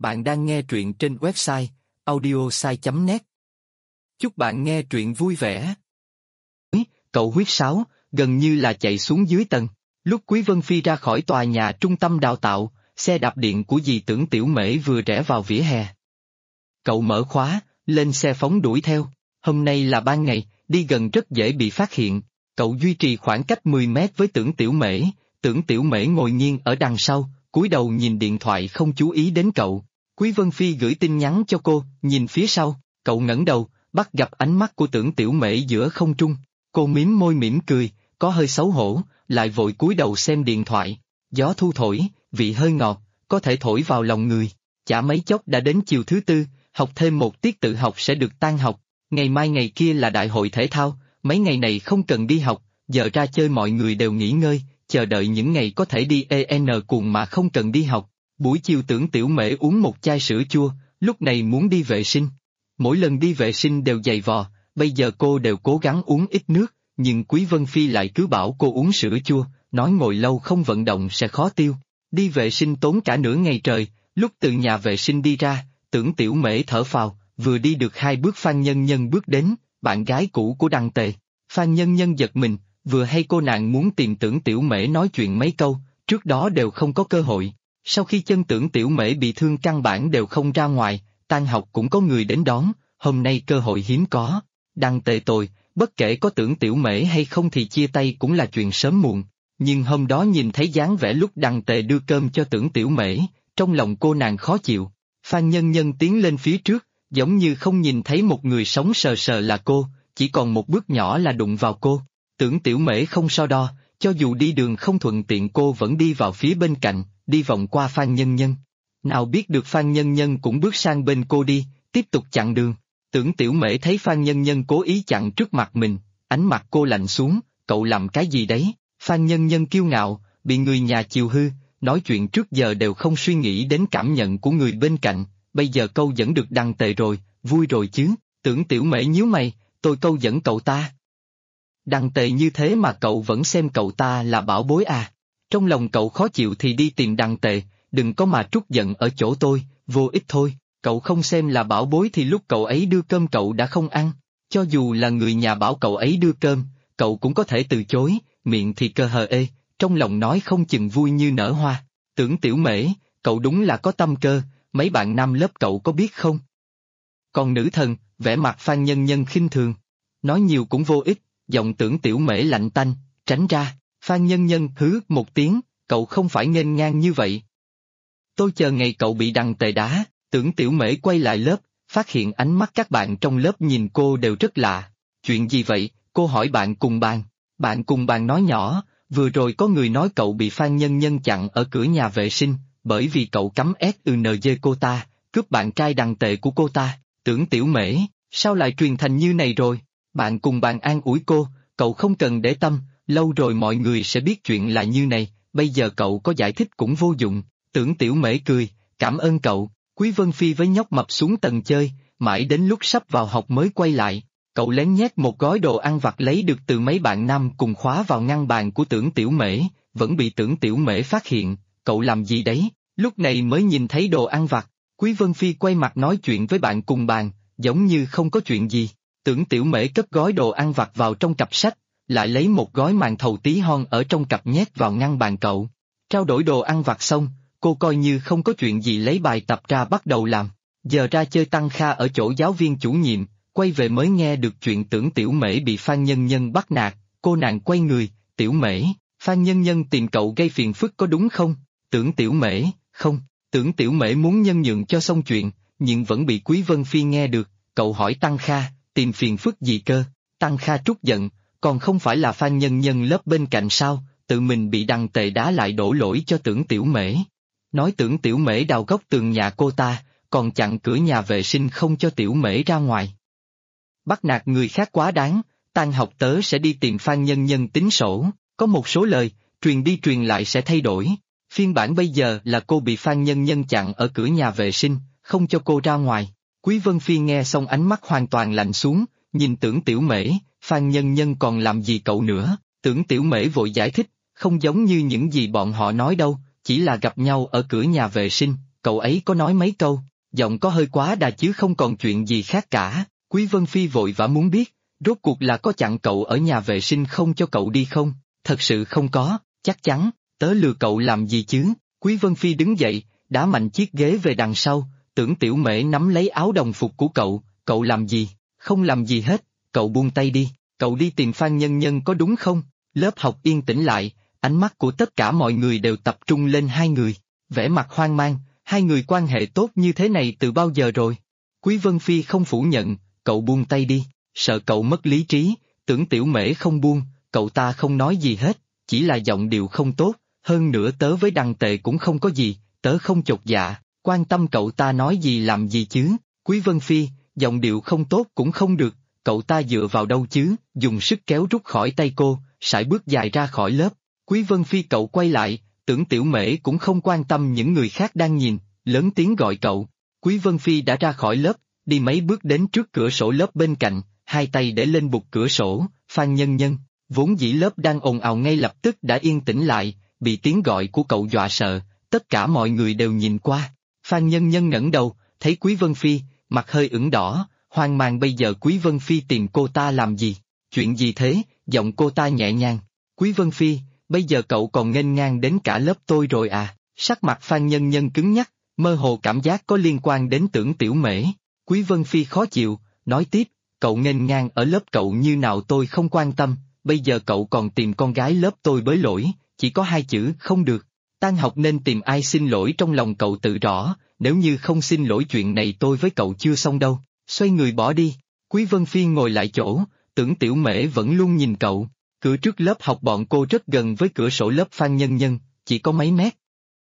Bạn đang nghe truyện trên website audiosai.net. Chúc bạn nghe truyện vui vẻ. Cậu huyết sáo, gần như là chạy xuống dưới tầng. Lúc Quý Vân Phi ra khỏi tòa nhà trung tâm đào tạo, xe đạp điện của dì Tưởng Tiểu Mễ vừa rẽ vào vỉa hè. Cậu mở khóa, lên xe phóng đuổi theo. Hôm nay là ban ngày, đi gần rất dễ bị phát hiện. Cậu duy trì khoảng cách 10 mét với Tưởng Tiểu Mễ. Tưởng Tiểu Mễ ngồi nghiêng ở đằng sau, cúi đầu nhìn điện thoại không chú ý đến cậu. Quý Vân Phi gửi tin nhắn cho cô, nhìn phía sau, cậu ngẩng đầu, bắt gặp ánh mắt của Tưởng Tiểu Mễ giữa không trung. Cô mím môi mỉm cười, có hơi xấu hổ, lại vội cúi đầu xem điện thoại. Gió thu thổi, vị hơi ngọt, có thể thổi vào lòng người. Chả mấy chốc đã đến chiều thứ tư, học thêm một tiết tự học sẽ được tan học. Ngày mai ngày kia là đại hội thể thao, mấy ngày này không cần đi học, giờ ra chơi mọi người đều nghỉ ngơi, chờ đợi những ngày có thể đi cuồng mà không cần đi học. Buổi chiều Tưởng Tiểu Mễ uống một chai sữa chua, lúc này muốn đi vệ sinh. Mỗi lần đi vệ sinh đều dày vò, bây giờ cô đều cố gắng uống ít nước, nhưng Quý Vân Phi lại cứ bảo cô uống sữa chua, nói ngồi lâu không vận động sẽ khó tiêu. Đi vệ sinh tốn cả nửa ngày trời, lúc từ nhà vệ sinh đi ra, Tưởng Tiểu Mễ thở phào, vừa đi được 2 bước Phan Nhân Nhân bước đến, bạn gái cũ của Đăng Tề. Phan Nhân Nhân giật mình, vừa hay cô nàng muốn tìm Tưởng Tiểu Mễ nói chuyện mấy câu, trước đó đều không có cơ hội. Sau khi chân Tưởng Tiểu Mễ bị thương căn bản đều không ra ngoài, tan học cũng có người đến đón, hôm nay cơ hội hiếm có. Đăng Tề tồi, bất kể có Tưởng Tiểu Mễ hay không thì chia tay cũng là chuyện sớm muộn. Nhưng hôm đó nhìn thấy dáng vẻ lúc Đăng Tề đưa cơm cho Tưởng Tiểu Mễ, trong lòng cô nàng khó chịu. Phan Nhân Nhân tiến lên phía trước, giống như không nhìn thấy một người sống sờ sờ là cô, chỉ còn một bước nhỏ là đụng vào cô. Tưởng Tiểu Mễ không so đo, cho dù đi đường không thuận tiện cô vẫn đi vào phía bên cạnh, đi vòng qua Phan Nhân Nhân. Nào biết được Phan Nhân Nhân cũng bước sang bên cô đi, tiếp tục chặn đường. Tưởng Tiểu Mễ thấy Phan Nhân Nhân cố ý chặn trước mặt mình, ánh mặt cô lạnh xuống, cậu làm cái gì đấy? Phan Nhân Nhân kiêu ngạo, bị người nhà chiều hư, nói chuyện trước giờ đều không suy nghĩ đến cảm nhận của người bên cạnh, bây giờ câu dẫn được Đăng Tề rồi, vui rồi chứ. Tưởng Tiểu Mễ nhíu mày, tôi câu dẫn cậu ta. Đăng Tề như thế mà cậu vẫn xem cậu ta là bảo bối à? Trong lòng cậu khó chịu thì đi tìm Đăng Tề, đừng có mà trút giận ở chỗ tôi, vô ích thôi. Cậu không xem là bảo bối thì lúc cậu ấy đưa cơm cậu đã không ăn, cho dù là người nhà bảo cậu ấy đưa cơm, cậu cũng có thể từ chối, miệng thì cơ hờ ê, trong lòng nói không chừng vui như nở hoa. Tưởng Tiểu Mễ, cậu đúng là có tâm cơ, mấy bạn nam lớp cậu có biết không? Còn nữ thần, vẻ mặt Phan Nhân Nhân khinh thường, nói nhiều cũng vô ích, giọng Tưởng Tiểu Mễ lạnh tanh, tránh ra. Phan Nhân Nhân hứ một tiếng, cậu không phải nghênh ngang như vậy. Tôi chờ ngày cậu bị Đăng Tề đá. Tưởng Tiểu Mễ quay lại lớp, phát hiện ánh mắt các bạn trong lớp nhìn cô đều rất lạ. Chuyện gì vậy? Cô hỏi bạn cùng bàn. Bạn cùng bàn nói nhỏ, vừa rồi có người nói cậu bị Phan Nhân Nhân chặn ở cửa nhà vệ sinh, bởi vì cậu cắm SNG cô ta, cướp bạn trai Đăng Tề của cô ta. Tưởng Tiểu Mễ, sao lại truyền thành như này rồi? Bạn cùng bàn an ủi cô, cậu không cần để tâm, lâu rồi mọi người sẽ biết chuyện là như này, bây giờ cậu có giải thích cũng vô dụng. Tưởng Tiểu Mễ cười, cảm ơn cậu. Quý Vân Phi với nhóc mập xuống tầng chơi, mãi đến lúc sắp vào học mới quay lại. Cậu lén nhét một gói đồ ăn vặt lấy được từ mấy bạn nam cùng khóa vào ngăn bàn của Tưởng Tiểu Mễ, vẫn bị Tưởng Tiểu Mễ phát hiện. Cậu làm gì đấy? Lúc này mới nhìn thấy đồ ăn vặt. Quý Vân Phi quay mặt nói chuyện với bạn cùng bàn, giống như không có chuyện gì. Tưởng Tiểu Mễ cất gói đồ ăn vặt vào trong cặp sách, lại lấy một gói màn thầu tí hon ở trong cặp nhét vào ngăn bàn cậu. Trao đổi đồ ăn vặt xong, cô coi như không có chuyện gì lấy bài tập ra bắt đầu làm. Giờ ra chơi tăng kha ở chỗ giáo viên chủ nhiệm, quay về mới nghe được chuyện Tưởng Tiểu Mễ bị Phan Nhân Nhân bắt nạt, cô nàng quay người, Tiểu Mễ, Phan Nhân Nhân tìm cậu gây phiền phức có đúng không? Tưởng Tiểu Mễ, không. Tưởng Tiểu Mễ muốn nhân nhượng cho xong chuyện, nhưng vẫn bị Quý Vân Phi nghe được, cậu hỏi Tăng Kha, tìm phiền phức gì cơ? Tăng Kha trút giận, còn không phải là Phan Nhân Nhân lớp bên cạnh sao, tự mình bị Đăng Tề đá lại đổ lỗi cho Tưởng Tiểu Mễ. Nói Tưởng Tiểu Mễ đào góc tường nhà cô ta, còn chặn cửa nhà vệ sinh không cho Tiểu Mễ ra ngoài. Bắt nạt người khác quá đáng, tan học tớ sẽ đi tìm Phan Nhân Nhân tính sổ, có một số lời, truyền đi truyền lại sẽ thay đổi. Phiên bản bây giờ là cô bị Phan Nhân Nhân chặn ở cửa nhà vệ sinh, không cho cô ra ngoài. Quý Vân Phi nghe xong ánh mắt hoàn toàn lạnh xuống, nhìn Tưởng Tiểu Mễ, Phan Nhân Nhân còn làm gì cậu nữa? Tưởng Tiểu Mễ vội giải thích, không giống như những gì bọn họ nói đâu, chỉ là gặp nhau ở cửa nhà vệ sinh, cậu ấy có nói mấy câu, giọng có hơi quá đà chứ không còn chuyện gì khác cả. Quý Vân Phi vội vã muốn biết, rốt cuộc là có chặn cậu ở nhà vệ sinh không cho cậu đi không? Thật sự không có, chắc chắn, tớ lừa cậu làm gì chứ? Quý Vân Phi đứng dậy, đá mạnh chiếc ghế về đằng sau, Tưởng Tiểu Mễ nắm lấy áo đồng phục của cậu làm gì? Không làm gì hết, cậu buông tay đi, cậu đi tìm Phan Nhân Nhân có đúng không? Lớp học yên tĩnh lại, ánh mắt của tất cả mọi người đều tập trung lên hai người, vẻ mặt hoang mang, hai người quan hệ tốt như thế này từ bao giờ rồi? Quý Vân Phi không phủ nhận, cậu buông tay đi, sợ cậu mất lý trí, Tưởng Tiểu Mễ không buông, cậu ta không nói gì hết, chỉ là giọng điệu không tốt, hơn nữa tớ với Đằng Tệ cũng không có gì, tớ không chột dạ, quan tâm cậu ta nói gì làm gì chứ? Quý Vân Phi, giọng điệu không tốt cũng không được, cậu ta dựa vào đâu chứ? Dùng sức kéo rút khỏi tay cô, sải bước dài ra khỏi lớp. Quý Vân Phi cậu quay lại, Tưởng Tiểu Mễ cũng không quan tâm những người khác đang nhìn, lớn tiếng gọi cậu. Quý Vân Phi đã ra khỏi lớp, đi mấy bước đến trước cửa sổ lớp bên cạnh, hai tay để lên bục cửa sổ. Phan Nhân Nhân, vốn dĩ lớp đang ồn ào ngay lập tức đã yên tĩnh lại, bị tiếng gọi của cậu dọa sợ, tất cả mọi người đều nhìn qua. Phan Nhân Nhân ngẩng đầu, thấy Quý Vân Phi, mặt hơi ửng đỏ, hoang mang bây giờ Quý Vân Phi tìm cô ta làm gì? Chuyện gì thế? Giọng cô ta nhẹ nhàng. Quý Vân Phi, bây giờ cậu còn nghênh ngang đến cả lớp tôi rồi à? Sắc mặt Phan Nhân Nhân cứng nhắc, mơ hồ cảm giác có liên quan đến Tưởng Tiểu Mễ. Quý Vân Phi khó chịu, nói tiếp, cậu nghênh ngang ở lớp cậu như nào tôi không quan tâm, bây giờ cậu còn tìm con gái lớp tôi bới lỗi, chỉ có hai chữ không được. Tan học nên tìm ai xin lỗi trong lòng cậu tự rõ, nếu như không xin lỗi chuyện này tôi với cậu chưa xong đâu. Xoay người bỏ đi, Quý Vân Phi ngồi lại chỗ, Tưởng Tiểu Mễ vẫn luôn nhìn cậu. Cửa trước lớp học bọn cô rất gần với cửa sổ lớp Phan Nhân Nhân, chỉ có mấy mét.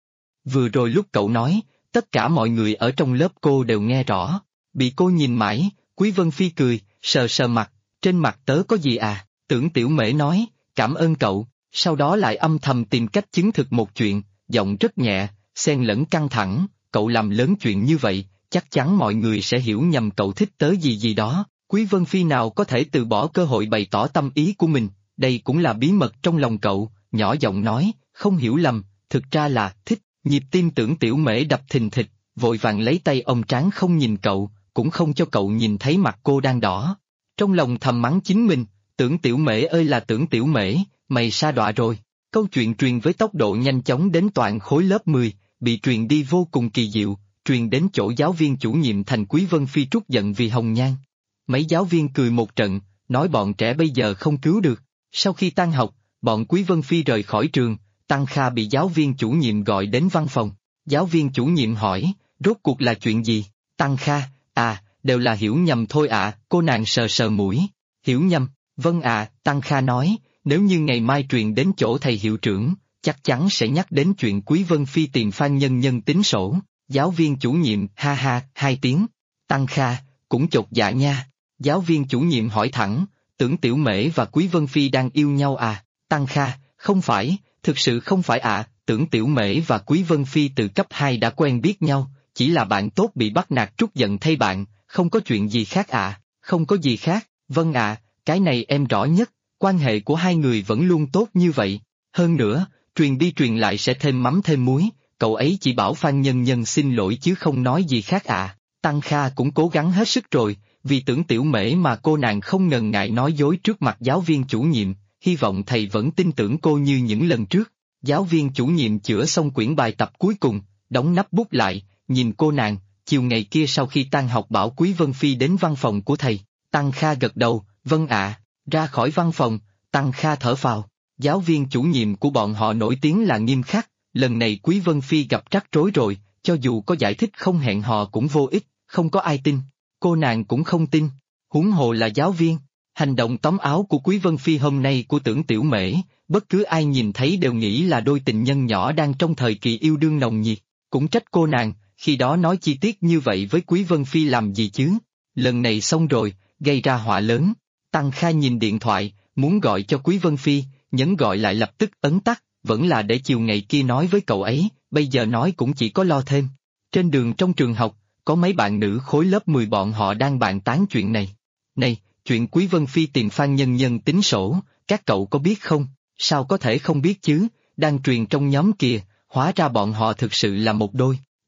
Vừa rồi lúc cậu nói, tất cả mọi người ở trong lớp cô đều nghe rõ. Bị cô nhìn mãi, Quý Vân Phi cười, sờ sờ mặt, trên mặt tớ có gì à? Tưởng Tiểu Mễ nói, cảm ơn cậu, sau đó lại âm thầm tìm cách chứng thực một chuyện, giọng rất nhẹ, xen lẫn căng thẳng, cậu làm lớn chuyện như vậy, chắc chắn mọi người sẽ hiểu nhầm cậu thích tớ gì gì đó. Quý Vân Phi nào có thể từ bỏ cơ hội bày tỏ tâm ý của mình, đây cũng là bí mật trong lòng cậu, nhỏ giọng nói, không hiểu lầm, thực ra là thích. Nhịp tim Tưởng Tiểu Mễ đập thình thịch, vội vàng lấy tay ôm trán không nhìn cậu, cũng không cho cậu nhìn thấy mặt cô đang đỏ. Trong lòng thầm mắng chính mình, Tưởng Tiểu Mễ ơi là Tưởng Tiểu Mễ, mày sa đọa rồi. Câu chuyện truyền với tốc độ nhanh chóng đến toàn khối lớp 10, bị truyền đi vô cùng kỳ diệu, truyền đến chỗ giáo viên chủ nhiệm thành Quý Vân Phi trút giận vì hồng nhan. Mấy giáo viên cười một trận, nói bọn trẻ bây giờ không cứu được. Sau khi tan học, bọn Quý Vân Phi rời khỏi trường, Tăng Kha bị giáo viên chủ nhiệm gọi đến văn phòng. Giáo viên chủ nhiệm hỏi, rốt cuộc là chuyện gì? Tăng Kha, đều là hiểu nhầm thôi ạ. Cô nàng sờ sờ mũi. Hiểu nhầm, vâng ạ, Tăng Kha nói, nếu như ngày mai truyền đến chỗ thầy hiệu trưởng, chắc chắn sẽ nhắc đến chuyện Quý Vân Phi tìm Phan Nhân Nhân tính sổ. Giáo viên chủ nhiệm, ha ha, 2 tiếng. Tăng Kha, cũng chột dạ nha. Giáo viên chủ nhiệm hỏi thẳng, Tưởng Tiểu Mễ và Quý Vân Phi đang yêu nhau à? Tăng Kha, không phải, thực sự không phải ạ. Tưởng Tiểu Mễ và Quý Vân Phi từ cấp 2 đã quen biết nhau, chỉ là bạn tốt bị bắt nạt trút giận thay bạn, không có chuyện gì khác ạ. Không có gì khác, vâng ạ, cái này em rõ nhất, quan hệ của hai người vẫn luôn tốt như vậy. Hơn nữa, truyền đi truyền lại sẽ thêm mắm thêm muối, cậu ấy chỉ bảo Phan Nhân Nhân xin lỗi chứ không nói gì khác ạ. Tăng Kha cũng cố gắng hết sức rồi, vì Tưởng Tiểu Mễ mà cô nàng không ngần ngại nói dối trước mặt giáo viên chủ nhiệm, hy vọng thầy vẫn tin tưởng cô như những lần trước. Giáo viên chủ nhiệm chữa xong quyển bài tập cuối cùng, đóng nắp bút lại, nhìn cô nàng, chiều ngày kia sau khi tan học bảo Quý Vân Phi đến văn phòng của thầy. Tăng Kha gật đầu, vâng ạ. Ra khỏi văn phòng, Tăng Kha thở phào. Giáo viên chủ nhiệm của bọn họ nổi tiếng là nghiêm khắc, lần này Quý Vân Phi gặp rắc rối rồi, cho dù có giải thích không hẹn hò cũng vô ích, không có ai tin. Cô nàng cũng không tin, huống hồ là giáo viên. Hành động tóm áo của Quý Vân Phi hôm nay của Tưởng Tiểu Mễ, bất cứ ai nhìn thấy đều nghĩ là đôi tình nhân nhỏ đang trong thời kỳ yêu đương nồng nhiệt. Cũng trách cô nàng, khi đó nói chi tiết như vậy với Quý Vân Phi làm gì chứ? Lần này xong rồi, gây ra họa lớn. Tăng Kha nhìn điện thoại, muốn gọi cho Quý Vân Phi, nhấn gọi lại lập tức ấn tắt, vẫn là để chiều ngày kia nói với cậu ấy, bây giờ nói cũng chỉ có lo thêm. Trên đường trong trường học, có mấy bạn nữ khối lớp 10 bọn họ đang bàn tán chuyện này. Này, chuyện Quý Vân Phi tìm Phan Nhân Nhân tính sổ, các cậu có biết không? Sao có thể không biết chứ, đang truyền trong nhóm kìa, hóa ra bọn họ thực sự là một đôi.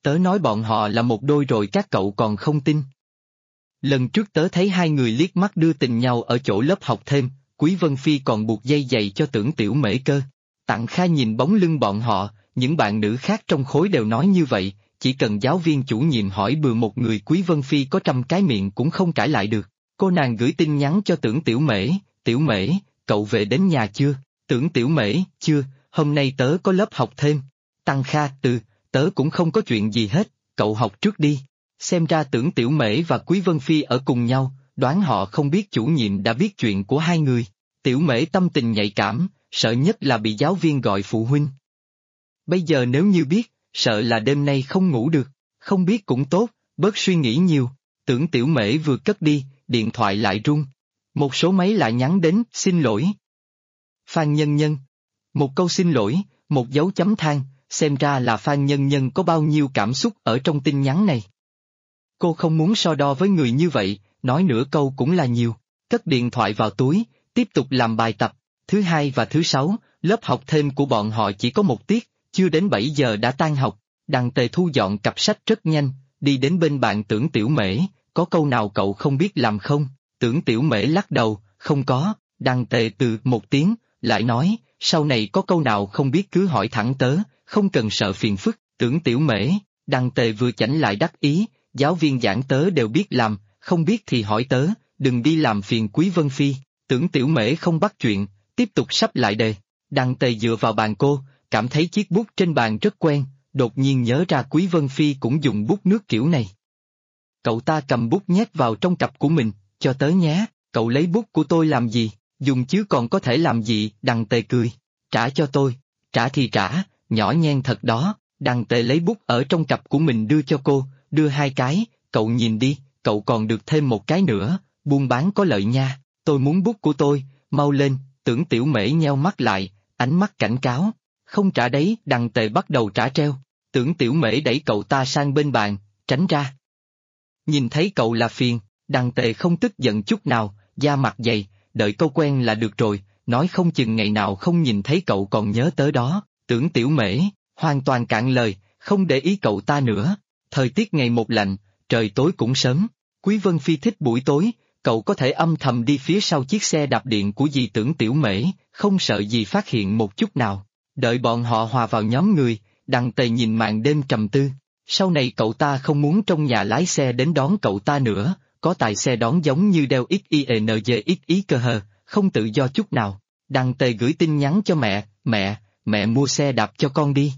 Tớ nói bọn họ là một đôi rồi các cậu còn không tin. Lần trước tớ thấy hai người liếc mắt đưa tình nhau ở chỗ lớp học thêm, Quý Vân Phi còn buộc dây giày cho Tưởng Tiểu Mễ cơ. Tặng Kha nhìn bóng lưng bọn họ, những bạn nữ khác trong khối đều nói như vậy, chỉ cần giáo viên chủ nhiệm hỏi bừa một người Quý Vân Phi có 100 cái miệng cũng không cãi lại được. Cô nàng gửi tin nhắn cho Tưởng Tiểu Mễ, cậu về đến nhà chưa? Tưởng Tiểu Mễ, chưa, hôm nay tớ có lớp học thêm. Tăng Kha, tớ cũng không có chuyện gì hết, cậu học trước đi. Xem ra Tưởng Tiểu Mễ và Quý Vân Phi ở cùng nhau, đoán họ không biết chủ nhiệm đã biết chuyện của hai người. Tiểu Mễ tâm tình nhạy cảm, sợ nhất là bị giáo viên gọi phụ huynh. Bây giờ nếu như biết, sợ là đêm nay không ngủ được, không biết cũng tốt, bớt suy nghĩ nhiều. Tưởng Tiểu Mễ vừa cất đi, điện thoại lại rung. Một số máy lại nhắn đến, xin lỗi. Phan Nhân Nhân. Một câu xin lỗi, một dấu chấm than, xem ra là Phan Nhân Nhân có bao nhiêu cảm xúc ở trong tin nhắn này. Cô không muốn so đo với người như vậy, nói nửa câu cũng là nhiều. Cất điện thoại vào túi, tiếp tục làm bài tập. Thứ hai và thứ sáu, lớp học thêm của bọn họ chỉ có một tiết, chưa đến 7 giờ đã tan học. Đằng Tề thu dọn cặp sách rất nhanh, đi đến bên bạn Tưởng Tiểu Mễ, có câu nào cậu không biết làm không? Tưởng Tiểu Mễ lắc đầu, không có. Đằng Tề một tiếng, lại nói, sau này có câu nào không biết cứ hỏi thẳng tớ, không cần sợ phiền phức. Tưởng Tiểu Mễ, Đằng Tề vừa chảnh lại đắc ý, giáo viên giảng tớ đều biết làm, không biết thì hỏi tớ, đừng đi làm phiền Quý Vân Phi. Tưởng Tiểu Mễ không bắt chuyện, tiếp tục sắp lại đề. Đằng Tề dựa vào bàn cô, cảm thấy chiếc bút trên bàn rất quen, đột nhiên nhớ ra Quý Vân Phi cũng dùng bút nước kiểu này. Cậu ta cầm bút nhét vào trong cặp của mình, cho tớ nhé, cậu lấy bút của tôi làm gì, dùng chứ còn có thể làm gì? Đằng Tề cười, trả cho tôi, trả thì trả, nhỏ nhen thật đó. Đằng Tề lấy bút ở trong cặp của mình đưa cho cô, đưa hai cái, cậu nhìn đi, cậu còn được thêm một cái nữa, buôn bán có lợi nha, tôi muốn bút của tôi, mau lên. Tưởng Tiểu Mễ nheo mắt lại, ánh mắt cảnh cáo, không trả đấy. Đằng Tề bắt đầu trả treo, Tưởng Tiểu Mễ đẩy cậu ta sang bên bàn, tránh ra. Nhìn thấy cậu là phiền, Đằng Tề không tức giận chút nào, da mặt dày, đợi câu quen là được rồi, nói không chừng ngày nào không nhìn thấy cậu còn nhớ tới đó. Tưởng Tiểu Mễ, hoàn toàn cạn lời, không để ý cậu ta nữa. Thời tiết ngày một lạnh, trời tối cũng sớm, Quý Vân Phi thích buổi tối, cậu có thể âm thầm đi phía sau chiếc xe đạp điện của dì Tưởng Tiểu Mễ, không sợ gì phát hiện một chút nào. Đợi bọn họ hòa vào nhóm người, Đằng Tề nhìn màn đêm trầm tư. Sau này cậu ta không muốn trong nhà lái xe đến đón cậu ta nữa, có tài xe đón giống như đeo XINGXI cơ hờ, không tự do chút nào. Đằng Tề gửi tin nhắn cho mẹ mua xe đạp cho con đi.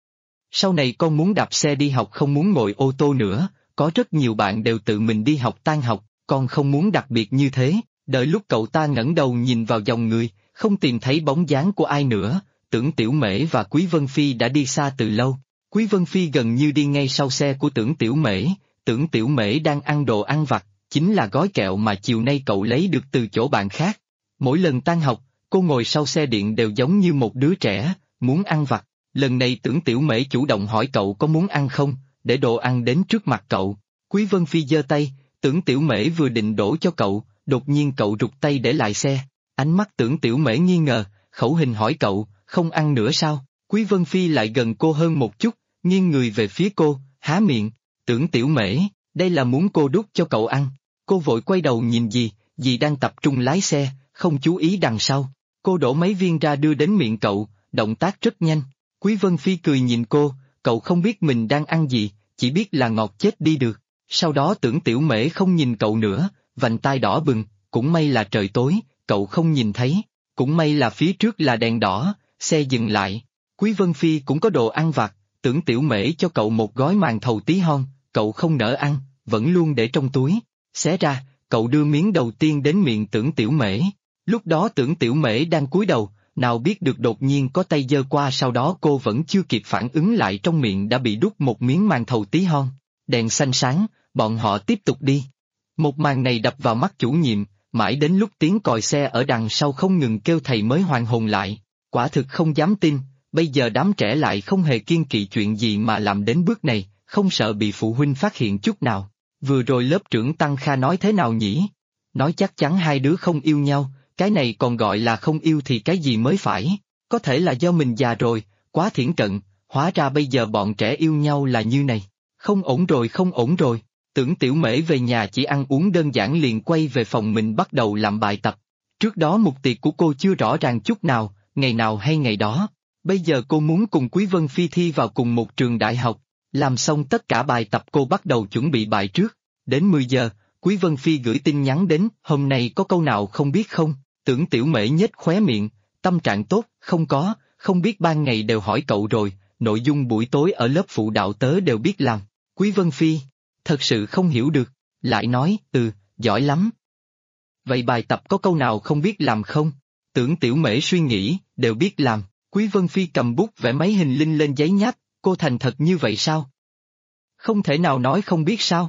Sau này con muốn đạp xe đi học không muốn ngồi ô tô nữa, có rất nhiều bạn đều tự mình đi học tan học, con không muốn đặc biệt như thế. Đợi lúc cậu ta ngẩng đầu nhìn vào dòng người, không tìm thấy bóng dáng của ai nữa, Tưởng Tiểu Mễ và Quý Vân Phi đã đi xa từ lâu. Quý Vân Phi gần như đi ngay sau xe của Tưởng Tiểu Mễ, Tưởng Tiểu Mễ đang ăn đồ ăn vặt, chính là gói kẹo mà chiều nay cậu lấy được từ chỗ bạn khác. Mỗi lần tan học, cô ngồi sau xe điện đều giống như một đứa trẻ, muốn ăn vặt. Lần này Tưởng Tiểu Mễ chủ động hỏi cậu có muốn ăn không, để đồ ăn đến trước mặt cậu. Quý Vân Phi giơ tay, Tưởng Tiểu Mễ vừa định đổ cho cậu, đột nhiên cậu rụt tay để lại xe. Ánh mắt Tưởng Tiểu Mễ nghi ngờ, khẩu hình hỏi cậu, không ăn nữa sao? Quý Vân Phi lại gần cô hơn một chút, nghiêng người về phía cô, há miệng. Tưởng Tiểu Mễ, đây là muốn cô đút cho cậu ăn. Cô vội quay đầu nhìn dì đang tập trung lái xe, không chú ý đằng sau. Cô đổ mấy viên ra đưa đến miệng cậu, động tác rất nhanh. Quý Vân Phi cười nhìn cô, cậu không biết mình đang ăn gì, chỉ biết là ngọt chết đi được. Sau đó Tưởng Tiểu Mễ không nhìn cậu nữa, vành tai đỏ bừng, cũng may là trời tối, cậu không nhìn thấy. Cũng may là phía trước là đèn đỏ, xe dừng lại. Quý Vân Phi cũng có đồ ăn vặt, Tưởng Tiểu Mễ cho cậu một gói màn thầu tí hon, cậu không nỡ ăn, vẫn luôn để trong túi. Xé ra, cậu đưa miếng đầu tiên đến miệng Tưởng Tiểu Mễ. Lúc đó Tưởng Tiểu Mễ đang cúi đầu, nào biết được đột nhiên có tay giơ qua, sau đó cô vẫn chưa kịp phản ứng lại trong miệng đã bị đút một miếng màn thầu tí hon. Đèn xanh sáng, bọn họ tiếp tục đi. Một màn này đập vào mắt chủ nhiệm, mãi đến lúc tiếng còi xe ở đằng sau không ngừng kêu thầy mới hoàn hồn lại. Quả thực không dám tin, bây giờ đám trẻ lại không hề kiêng kỵ chuyện gì mà làm đến bước này, không sợ bị phụ huynh phát hiện chút nào. Vừa rồi lớp trưởng Tăng Kha nói thế nào nhỉ? Nói chắc chắn hai đứa không yêu nhau, cái này còn gọi là không yêu thì cái gì mới phải? Có thể là do mình già rồi, quá thiển cận, hóa ra bây giờ bọn trẻ yêu nhau là như này. Không ổn rồi, không ổn rồi. Tưởng Tiểu Mễ về nhà chỉ ăn uống đơn giản liền quay về phòng mình bắt đầu làm bài tập. Trước đó mục tiệc của cô chưa rõ ràng chút nào, ngày nào hay ngày đó. Bây giờ cô muốn cùng Quý Vân Phi thi vào cùng một trường đại học. Làm xong tất cả bài tập cô bắt đầu chuẩn bị bài trước. Đến 10 giờ, Quý Vân Phi gửi tin nhắn đến, hôm nay có câu nào không biết không? Tưởng Tiểu Mễ nhếch khóe miệng, tâm trạng tốt, không có, không biết ban ngày đều hỏi cậu rồi, nội dung buổi tối ở lớp phụ đạo tớ đều biết làm. Quý Vân Phi, thật sự không hiểu được, lại nói, giỏi lắm. Vậy bài tập có câu nào không biết làm không? Tưởng Tiểu Mễ suy nghĩ, đều biết làm. Quý Vân Phi cầm bút vẽ mấy hình linh lên giấy nháp, cô thành thật như vậy sao? Không thể nào nói không biết sao?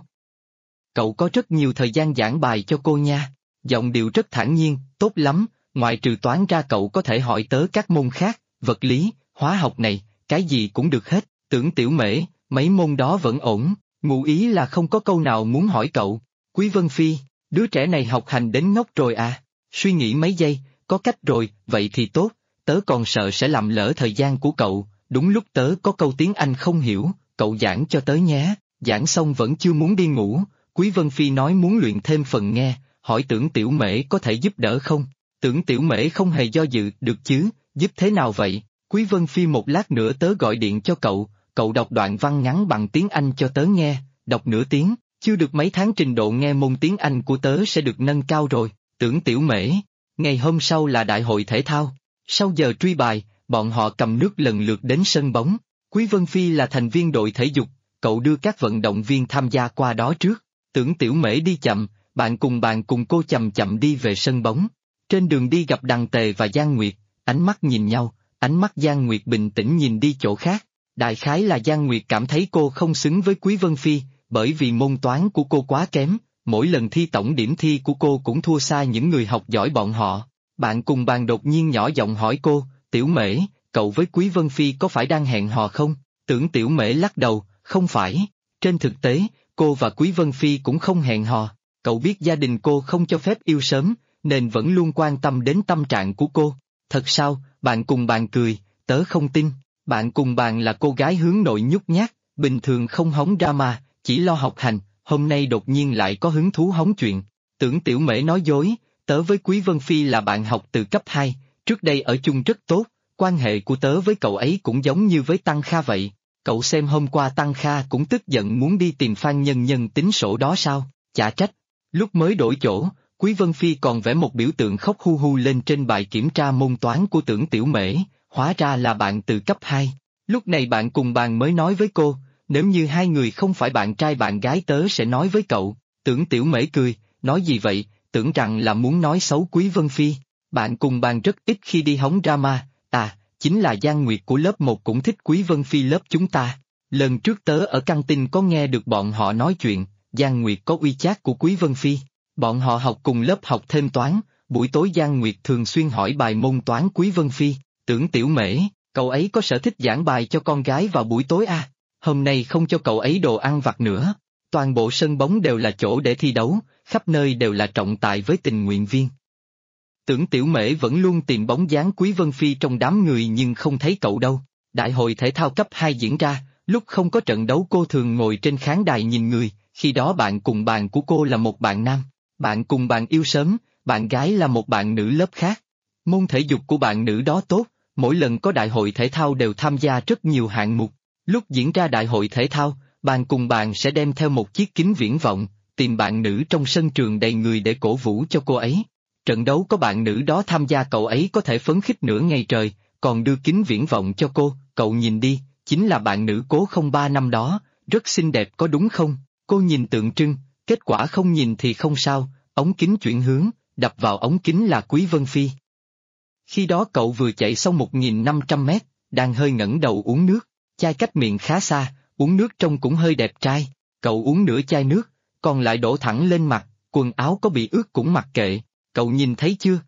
Cậu có rất nhiều thời gian giảng bài cho cô nha. Giọng điệu rất thản nhiên, tốt lắm, ngoại trừ toán ra cậu có thể hỏi tớ các môn khác, vật lý, hóa học này, cái gì cũng được hết. Tưởng Tiểu Mễ, mấy môn đó vẫn ổn, ngụ ý là không có câu nào muốn hỏi cậu. Quý Vân Phi, đứa trẻ này học hành đến ngốc rồi à? Suy nghĩ mấy giây, có cách rồi, vậy thì tốt, tớ còn sợ sẽ làm lỡ thời gian của cậu, đúng lúc tớ có câu tiếng Anh không hiểu, cậu giảng cho tớ nhé. Giảng xong vẫn chưa muốn đi ngủ, Quý Vân Phi nói muốn luyện thêm phần nghe, hỏi Tưởng Tiểu Mễ có thể giúp đỡ không? Tưởng Tiểu Mễ không hề do dự, được chứ, giúp thế nào vậy? Quý Vân Phi một lát nữa tớ gọi điện cho cậu đọc đoạn văn ngắn bằng tiếng Anh cho tớ nghe, đọc nửa tiếng, chưa được mấy tháng trình độ nghe môn tiếng Anh của tớ sẽ được nâng cao rồi. Tưởng Tiểu Mễ, ngày hôm sau là đại hội thể thao, sau giờ truy bài, bọn họ cầm nước lần lượt đến sân bóng. Quý Vân Phi là thành viên đội thể dục, cậu đưa các vận động viên tham gia qua đó trước. Tưởng Tiểu Mễ đi chậm, bạn cùng cô chậm chậm đi về sân bóng. Trên đường đi gặp Đằng Tề và Giang Nguyệt, ánh mắt nhìn nhau, ánh mắt Giang Nguyệt bình tĩnh nhìn đi chỗ khác. Đại khái là Giang Nguyệt cảm thấy cô không xứng với Quý Vân Phi, bởi vì môn toán của cô quá kém, mỗi lần thi tổng điểm thi của cô cũng thua xa những người học giỏi bọn họ. Bạn cùng bàn đột nhiên nhỏ giọng hỏi cô, Tiểu Mễ, cậu với Quý Vân Phi có phải đang hẹn hò không? Tưởng Tiểu Mễ lắc đầu, không phải. Trên thực tế, cô và Quý Vân Phi cũng không hẹn hò. Cậu biết gia đình cô không cho phép yêu sớm, nên vẫn luôn quan tâm đến tâm trạng của cô. Thật sao? Bạn cùng bàn cười, tớ không tin. Bạn cùng bàn là cô gái hướng nội nhút nhát, bình thường không hóng drama, chỉ lo học hành, hôm nay đột nhiên lại có hứng thú hóng chuyện. Tưởng Tiểu Mễ nói dối, tớ với Quý Vân Phi là bạn học từ cấp 2, trước đây ở chung rất tốt, quan hệ của tớ với cậu ấy cũng giống như với Tăng Kha vậy. Cậu xem hôm qua Tăng Kha cũng tức giận muốn đi tìm Phan Nhân Nhân tính sổ đó sao? Chả trách. Lúc mới đổi chỗ, Quý Vân Phi còn vẽ một biểu tượng khóc hu hu lên trên bài kiểm tra môn toán của Tưởng Tiểu Mễ, hóa ra là bạn từ cấp 2. Lúc này bạn cùng bàn mới nói với cô, nếu như hai người không phải bạn trai bạn gái tớ sẽ nói với cậu. Tưởng Tiểu Mễ cười, nói gì vậy, tưởng rằng là muốn nói xấu Quý Vân Phi. Bạn cùng bàn rất ít khi đi hóng drama, chính là Giang Nguyệt của lớp 1 cũng thích Quý Vân Phi lớp chúng ta. Lần trước tớ ở căng tin có nghe được bọn họ nói chuyện, Giang Nguyệt có WeChat của Quý Vân Phi. Bọn họ học cùng lớp học thêm toán, buổi tối Giang Nguyệt thường xuyên hỏi bài môn toán Quý Vân Phi. Tưởng Tiểu Mễ, cậu ấy có sở thích giảng bài cho con gái vào buổi tối à? Hôm nay không cho cậu ấy đồ ăn vặt nữa. Toàn bộ sân bóng đều là chỗ để thi đấu, khắp nơi đều là trọng tài với tình nguyện viên. Tưởng Tiểu Mễ vẫn luôn tìm bóng dáng Quý Vân Phi trong đám người nhưng không thấy cậu đâu. Đại hội thể thao cấp 2 diễn ra, lúc không có trận đấu cô thường ngồi trên khán đài nhìn người, khi đó bạn cùng bàn của cô là một bạn nam. Bạn cùng bàn yêu sớm, bạn gái là một bạn nữ lớp khác. Môn thể dục của bạn nữ đó tốt, mỗi lần có đại hội thể thao đều tham gia rất nhiều hạng mục. Lúc diễn ra đại hội thể thao, bạn cùng bàn sẽ đem theo một chiếc kính viễn vọng, tìm bạn nữ trong sân trường đầy người để cổ vũ cho cô ấy. Trận đấu có bạn nữ đó tham gia cậu ấy có thể phấn khích nửa ngày trời, còn đưa kính viễn vọng cho cô, cậu nhìn đi, chính là bạn nữ cố 03 năm đó, rất xinh đẹp có đúng không? Cô nhìn tượng trưng, kết quả không nhìn thì không sao, ống kính chuyển hướng, đập vào ống kính là Quý Vân Phi. Khi đó cậu vừa chạy xong 1.500 mét, đang hơi ngẩng đầu uống nước, chai cách miệng khá xa, uống nước trông cũng hơi đẹp trai, cậu uống nửa chai nước, còn lại đổ thẳng lên mặt, quần áo có bị ướt cũng mặc kệ, cậu nhìn thấy chưa?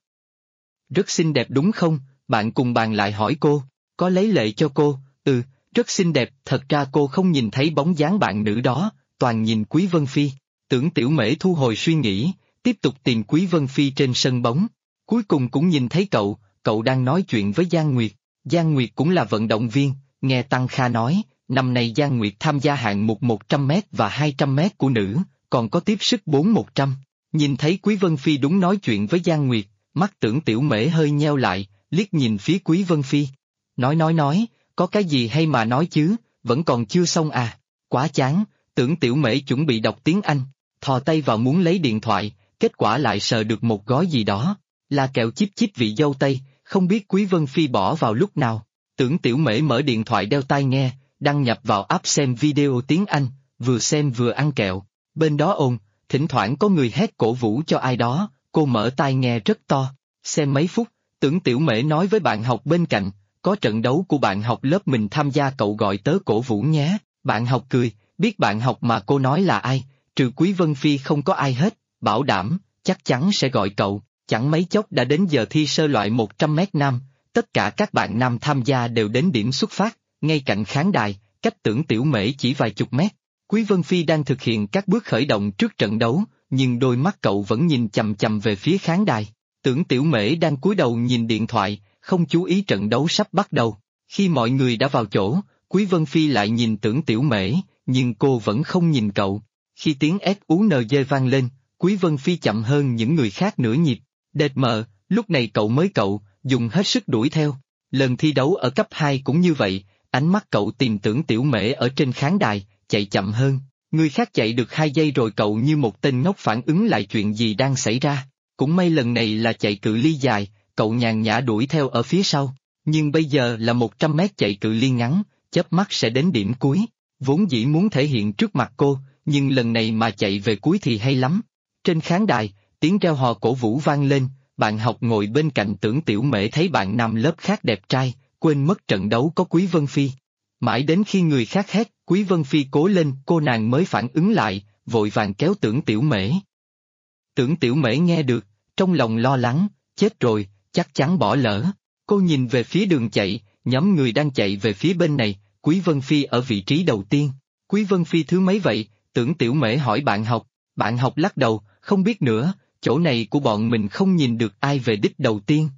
Rất xinh đẹp đúng không? Bạn cùng bàn lại hỏi cô, có lấy lệ cho cô, rất xinh đẹp, thật ra cô không nhìn thấy bóng dáng bạn nữ đó, toàn nhìn Quý Vân Phi. Tưởng Tiểu Mễ thu hồi suy nghĩ, tiếp tục tìm Quý Vân Phi trên sân bóng. Cuối cùng cũng nhìn thấy cậu đang nói chuyện với Giang Nguyệt. Giang Nguyệt cũng là vận động viên, nghe Tăng Kha nói, năm nay Giang Nguyệt tham gia hạng mục 100m và 200m của nữ, còn có tiếp sức 4-100. Nhìn thấy Quý Vân Phi đúng nói chuyện với Giang Nguyệt, mắt Tưởng Tiểu Mễ hơi nheo lại, liếc nhìn phía Quý Vân Phi. Nói, có cái gì hay mà nói chứ, vẫn còn chưa xong à, quá chán. Tưởng Tiểu Mễ chuẩn bị đọc tiếng Anh, thò tay vào muốn lấy điện thoại, kết quả lại sờ được một gói gì đó, là kẹo chíp chíp vị dâu tây, không biết Quý Vân Phi bỏ vào lúc nào. Tưởng Tiểu Mễ mở điện thoại đeo tai nghe, đăng nhập vào app xem video tiếng Anh, vừa xem vừa ăn kẹo, bên đó ồn, thỉnh thoảng có người hét cổ vũ cho ai đó, cô mở tai nghe rất to, xem mấy phút, Tưởng Tiểu Mễ nói với bạn học bên cạnh, có trận đấu của bạn học lớp mình tham gia cậu gọi tớ cổ vũ nhé, bạn học cười, biết bạn học mà cô nói là ai, trừ Quý Vân Phi không có ai hết, bảo đảm, chắc chắn sẽ gọi cậu, chẳng mấy chốc đã đến giờ thi sơ loại 100m nam, tất cả các bạn nam tham gia đều đến điểm xuất phát, ngay cạnh khán đài, cách Tưởng Tiểu Mễ chỉ vài chục mét. Quý Vân Phi đang thực hiện các bước khởi động trước trận đấu, nhưng đôi mắt cậu vẫn nhìn chằm chằm về phía khán đài. Tưởng Tiểu Mễ đang cúi đầu nhìn điện thoại, không chú ý trận đấu sắp bắt đầu. Khi mọi người đã vào chỗ, Quý Vân Phi lại nhìn Tưởng Tiểu Mễ, nhưng cô vẫn không nhìn cậu. Khi tiếng SUNG vang lên, Quý Vân Phi chậm hơn những người khác nửa nhịp. Đệt mờ, lúc này cậu dùng hết sức đuổi theo. Lần thi đấu ở cấp 2 cũng như vậy, ánh mắt cậu tìm Tưởng Tiểu Mễ ở trên khán đài, chạy chậm hơn. Người khác chạy được 2 giây rồi cậu như một tên ngốc phản ứng lại chuyện gì đang xảy ra. Cũng may lần này là chạy cự ly dài, cậu nhàn nhã đuổi theo ở phía sau. Nhưng bây giờ là 100m chạy cự ly ngắn, chớp mắt sẽ đến điểm cuối. Vốn dĩ muốn thể hiện trước mặt cô, nhưng lần này mà chạy về cuối thì hay lắm. Trên khán đài, tiếng reo hò cổ vũ vang lên, bạn học ngồi bên cạnh Tưởng Tiểu Mễ thấy bạn nam lớp khác đẹp trai, quên mất trận đấu có Quý Vân Phi. Mãi đến khi người khác hét, Quý Vân Phi cố lên, cô nàng mới phản ứng lại, vội vàng kéo Tưởng Tiểu Mễ. Tưởng Tiểu Mễ nghe được, trong lòng lo lắng, chết rồi, chắc chắn bỏ lỡ. Cô nhìn về phía đường chạy, nhóm người đang chạy về phía bên này, Quý Vân Phi ở vị trí đầu tiên. Quý Vân Phi thứ mấy vậy? Tưởng Tiểu Mễ hỏi bạn học lắc đầu, không biết nữa, chỗ này của bọn mình không nhìn được ai về đích đầu tiên.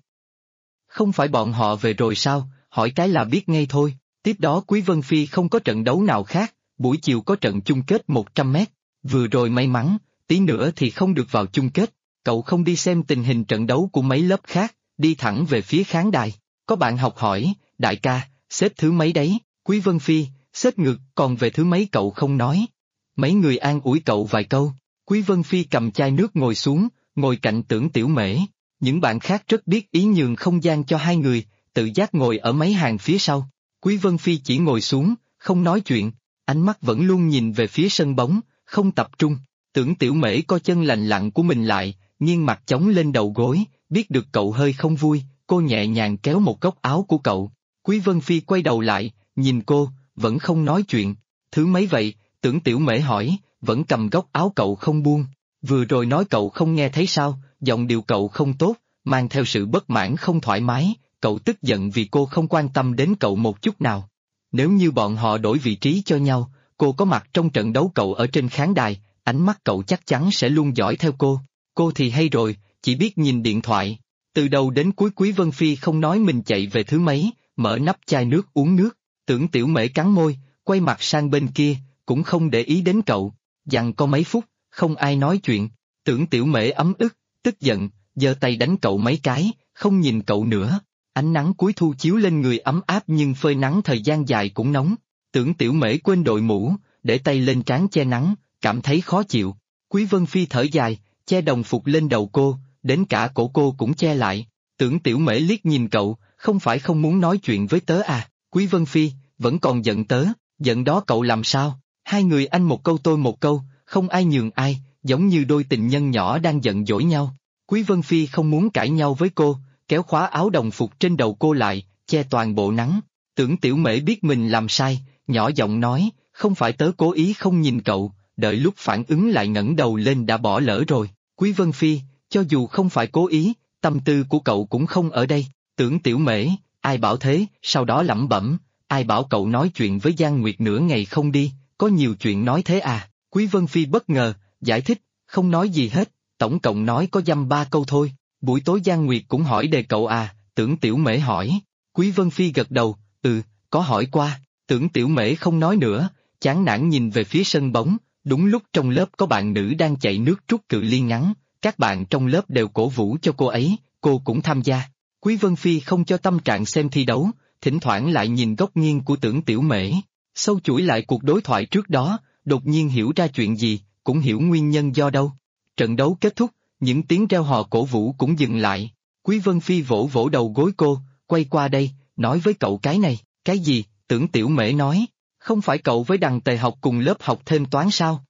Không phải bọn họ về rồi sao, hỏi cái là biết ngay thôi. Tiếp đó Quý Vân Phi không có trận đấu nào khác, buổi chiều có trận chung kết 100m, vừa rồi may mắn, tí nữa thì không được vào chung kết. Cậu không đi xem tình hình trận đấu của mấy lớp khác, đi thẳng về phía khán đài. Có bạn học hỏi, đại ca, xếp thứ mấy đấy? Quý Vân Phi, xếp ngược, còn về thứ mấy cậu không nói. Mấy người an ủi cậu vài câu. Quý Vân Phi cầm chai nước ngồi xuống, ngồi cạnh Tưởng Tiểu Mễ. Những bạn khác rất biết ý nhường không gian cho hai người, tự giác ngồi ở mấy hàng phía sau. Quý Vân Phi chỉ ngồi xuống, không nói chuyện, ánh mắt vẫn luôn nhìn về phía sân bóng, không tập trung. Tưởng Tiểu Mễ co chân lành lặn của mình lại, nghiêng mặt chống lên đầu gối, biết được cậu hơi không vui, cô nhẹ nhàng kéo một góc áo của cậu. Quý Vân Phi quay đầu lại, nhìn cô, vẫn không nói chuyện. Thứ mấy vậy? Tưởng Tiểu Mễ hỏi, vẫn cầm góc áo cậu không buông. Vừa rồi nói cậu không nghe thấy sao, giọng điệu cậu không tốt, mang theo sự bất mãn không thoải mái, cậu tức giận vì cô không quan tâm đến cậu một chút nào. Nếu như bọn họ đổi vị trí cho nhau, cô có mặt trong trận đấu cậu ở trên khán đài, ánh mắt cậu chắc chắn sẽ luôn dõi theo cô. Cô thì hay rồi, chỉ biết nhìn điện thoại. Từ đầu đến cuối Quý Vân Phi không nói mình chạy về thứ mấy, mở nắp chai nước uống nước. Tưởng Tiểu Mễ cắn môi, quay mặt sang bên kia, cũng không để ý đến cậu. Dặn có mấy phút, không ai nói chuyện. Tưởng Tiểu Mễ ấm ức, tức giận, giơ tay đánh cậu mấy cái, không nhìn cậu nữa. Ánh nắng cuối thu chiếu lên người ấm áp nhưng phơi nắng thời gian dài cũng nóng. Tưởng Tiểu Mễ quên đội mũ, để tay lên trán che nắng, cảm thấy khó chịu. Quý Vân Phi thở dài, che đồng phục lên đầu cô, đến cả cổ cô cũng che lại. Tưởng Tiểu Mễ liếc nhìn cậu, không phải không muốn nói chuyện với tớ à? Quý Vân Phi, vẫn còn giận tớ, giận đó cậu làm sao? Hai người anh một câu tôi một câu, không ai nhường ai, giống như đôi tình nhân nhỏ đang giận dỗi nhau. Quý Vân Phi không muốn cãi nhau với cô, kéo khóa áo đồng phục trên đầu cô lại, che toàn bộ nắng. Tưởng Tiểu Mễ biết mình làm sai, nhỏ giọng nói, không phải tớ cố ý không nhìn cậu, đợi lúc phản ứng lại ngẩng đầu lên đã bỏ lỡ rồi. Quý Vân Phi, cho dù không phải cố ý, tâm tư của cậu cũng không ở đây. Tưởng Tiểu Mễ, ai bảo thế? Sau đó lẩm bẩm, ai bảo cậu nói chuyện với Giang Nguyệt nửa ngày không đi, có nhiều chuyện nói thế à? Quý Vân Phi bất ngờ, giải thích, không nói gì hết, tổng cộng nói có dăm ba câu thôi. Buổi tối Giang Nguyệt cũng hỏi đề cậu à? Tưởng Tiểu Mễ hỏi. Quý Vân Phi gật đầu, có hỏi qua. Tưởng Tiểu Mễ không nói nữa, chán nản nhìn về phía sân bóng, đúng lúc trong lớp có bạn nữ đang chạy nước trút cự ly ngắn, các bạn trong lớp đều cổ vũ cho cô ấy, cô cũng tham gia. Quý Vân Phi không cho tâm trạng xem thi đấu, thỉnh thoảng lại nhìn góc nghiêng của Tưởng Tiểu Mễ, sâu chuỗi lại cuộc đối thoại trước đó, đột nhiên hiểu ra chuyện gì, cũng hiểu nguyên nhân do đâu. Trận đấu kết thúc, những tiếng reo hò cổ vũ cũng dừng lại. Quý Vân Phi vỗ vỗ đầu gối cô, quay qua đây, nói với cậu cái này, cái gì? Tưởng Tiểu Mễ nói, không phải cậu với Đằng Tề học cùng lớp học thêm toán sao?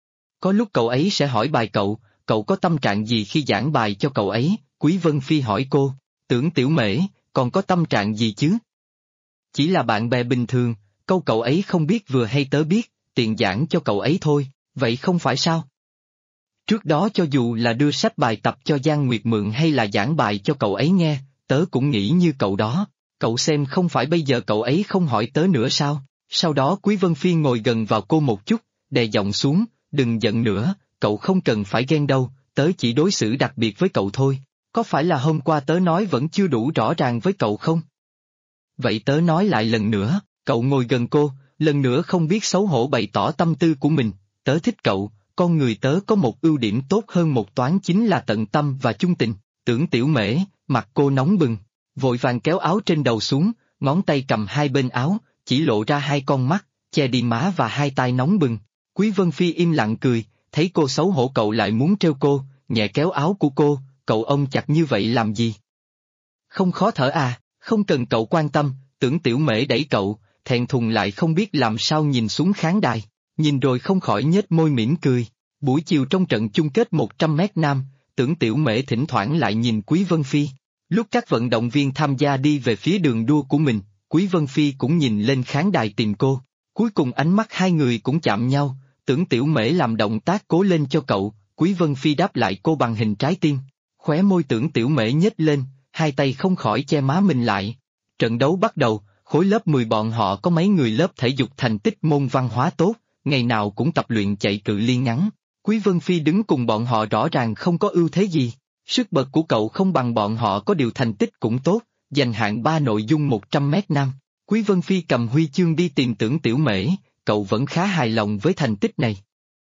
Có lúc cậu ấy sẽ hỏi bài cậu có tâm trạng gì khi giảng bài cho cậu ấy? Quý Vân Phi hỏi cô. Tưởng Tiểu Mễ, còn có tâm trạng gì chứ? Chỉ là bạn bè bình thường, câu cậu ấy không biết vừa hay tớ biết, tiện giảng cho cậu ấy thôi, vậy không phải sao? Trước đó cho dù là đưa sách bài tập cho Giang Nguyệt mượn hay là giảng bài cho cậu ấy nghe, tớ cũng nghĩ như cậu đó. Cậu xem không phải bây giờ cậu ấy không hỏi tớ nữa sao? Sau đó Quý Vân Phi ngồi gần vào cô một chút, đè giọng xuống, đừng giận nữa, cậu không cần phải ghen đâu, tớ chỉ đối xử đặc biệt với cậu thôi. Có phải là hôm qua tớ nói vẫn chưa đủ rõ ràng với cậu không? Vậy tớ nói lại lần nữa, cậu ngồi gần cô, lần nữa không biết xấu hổ bày tỏ tâm tư của mình, tớ thích cậu, con người tớ có một ưu điểm tốt hơn một toán chính là tận tâm và chung tình. Tưởng Tiểu Mễ, mặt cô nóng bừng, vội vàng kéo áo trên đầu xuống, ngón tay cầm hai bên áo, chỉ lộ ra hai con mắt, che đi má và hai tai nóng bừng. Quý Vân Phi im lặng cười, thấy cô xấu hổ cậu lại muốn trêu cô, nhẹ kéo áo của cô, cậu ôm chặt như vậy làm gì? Không khó thở à, không cần cậu quan tâm, Tưởng Tiểu Mễ đẩy cậu, thẹn thùng lại không biết làm sao nhìn xuống khán đài, nhìn rồi không khỏi nhếch môi mỉm cười. Buổi chiều trong trận chung kết 100 mét nam, Tưởng Tiểu Mễ thỉnh thoảng lại nhìn Quý Vân Phi. Lúc các vận động viên tham gia đi về phía đường đua của mình, Quý Vân Phi cũng nhìn lên khán đài tìm cô. Cuối cùng ánh mắt hai người cũng chạm nhau, Tưởng Tiểu Mễ làm động tác cố lên cho cậu, Quý Vân Phi đáp lại cô bằng hình trái tim. Khóe môi Tưởng Tiểu Mễ nhếch lên, hai tay không khỏi che má mình lại. Trận đấu bắt đầu, khối lớp 10 bọn họ có mấy người lớp thể dục thành tích môn văn hóa tốt, ngày nào cũng tập luyện chạy cự ly ngắn. Quý Vân Phi đứng cùng bọn họ rõ ràng không có ưu thế gì. Sức bật của cậu không bằng bọn họ có điều thành tích cũng tốt, giành hạng 3 nội dung 100 mét nam. Quý Vân Phi cầm huy chương đi tìm Tưởng Tiểu Mễ, cậu vẫn khá hài lòng với thành tích này.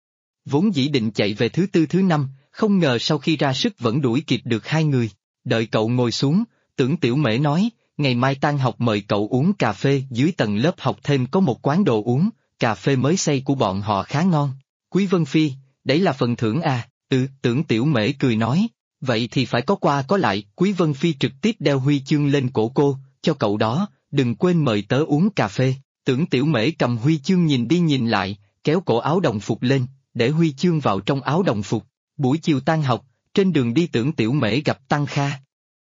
Vốn dĩ định chạy về thứ tư thứ năm, không ngờ sau khi ra sức vẫn đuổi kịp được hai người. Đợi cậu ngồi xuống, Tưởng Tiểu Mễ nói, ngày mai tan học mời cậu uống cà phê, dưới tầng lớp học thêm có một quán đồ uống, cà phê mới xây của bọn họ khá ngon. Quý Vân Phi, đấy là phần thưởng à? Tưởng Tiểu Mễ cười nói, vậy thì phải có qua có lại. Quý Vân Phi trực tiếp đeo huy chương lên cổ cô, cho cậu đó, đừng quên mời tớ uống cà phê. Tưởng Tiểu Mễ cầm huy chương nhìn đi nhìn lại, kéo cổ áo đồng phục lên, để huy chương vào trong áo đồng phục. Buổi chiều tan học, trên đường đi Tưởng Tiểu Mễ gặp Tăng Kha.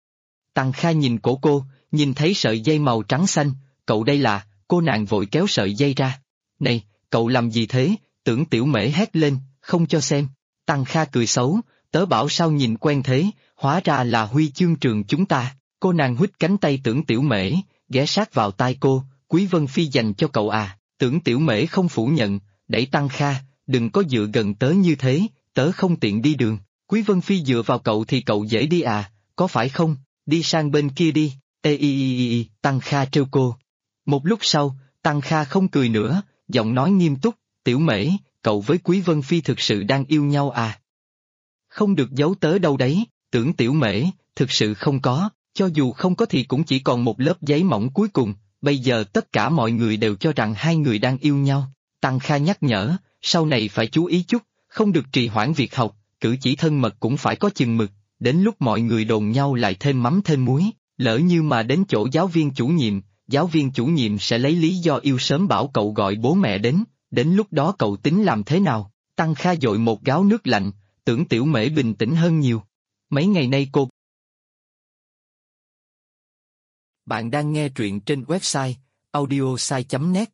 Tăng Kha nhìn cổ cô, nhìn thấy sợi dây màu trắng xanh, cậu đây là, cô nàng vội kéo sợi dây ra. Này, cậu làm gì thế? Tưởng Tiểu Mễ hét lên, không cho xem. Tăng Kha cười xấu, tớ bảo sao nhìn quen thế, hóa ra là huy chương trường chúng ta. Cô nàng huýt cánh tay Tưởng Tiểu Mễ, ghé sát vào tai cô, Quý Vân Phi dành cho cậu à? Tưởng Tiểu Mễ không phủ nhận, đẩy Tăng Kha, đừng có dựa gần tớ như thế, tớ không tiện đi đường. Quý Vân Phi dựa vào cậu thì cậu dễ đi à, có phải không? Đi sang bên kia đi. Tăng Kha trêu cô. Một lúc sau, Tăng Kha không cười nữa, giọng nói nghiêm túc, Tiểu Mễ, cậu với Quý Vân Phi thực sự đang yêu nhau à? Không được giấu tớ đâu đấy. Tưởng Tiểu Mễ, thực sự không có, cho dù không có thì cũng chỉ còn một lớp giấy mỏng cuối cùng, bây giờ tất cả mọi người đều cho rằng hai người đang yêu nhau. Tăng Kha nhắc nhở, sau này phải chú ý chút, không được trì hoãn việc học, cử chỉ thân mật cũng phải có chừng mực, đến lúc mọi người đồn nhau lại thêm mắm thêm muối, lỡ như mà đến chỗ giáo viên chủ nhiệm sẽ lấy lý do yêu sớm bảo cậu gọi bố mẹ đến lúc đó cậu tính làm thế nào? Tăng Kha dội một gáo nước lạnh, Tưởng Tiểu Mễ bình tĩnh hơn nhiều. Mấy ngày nay cô... Bạn đang nghe truyện trên website audiosai.net.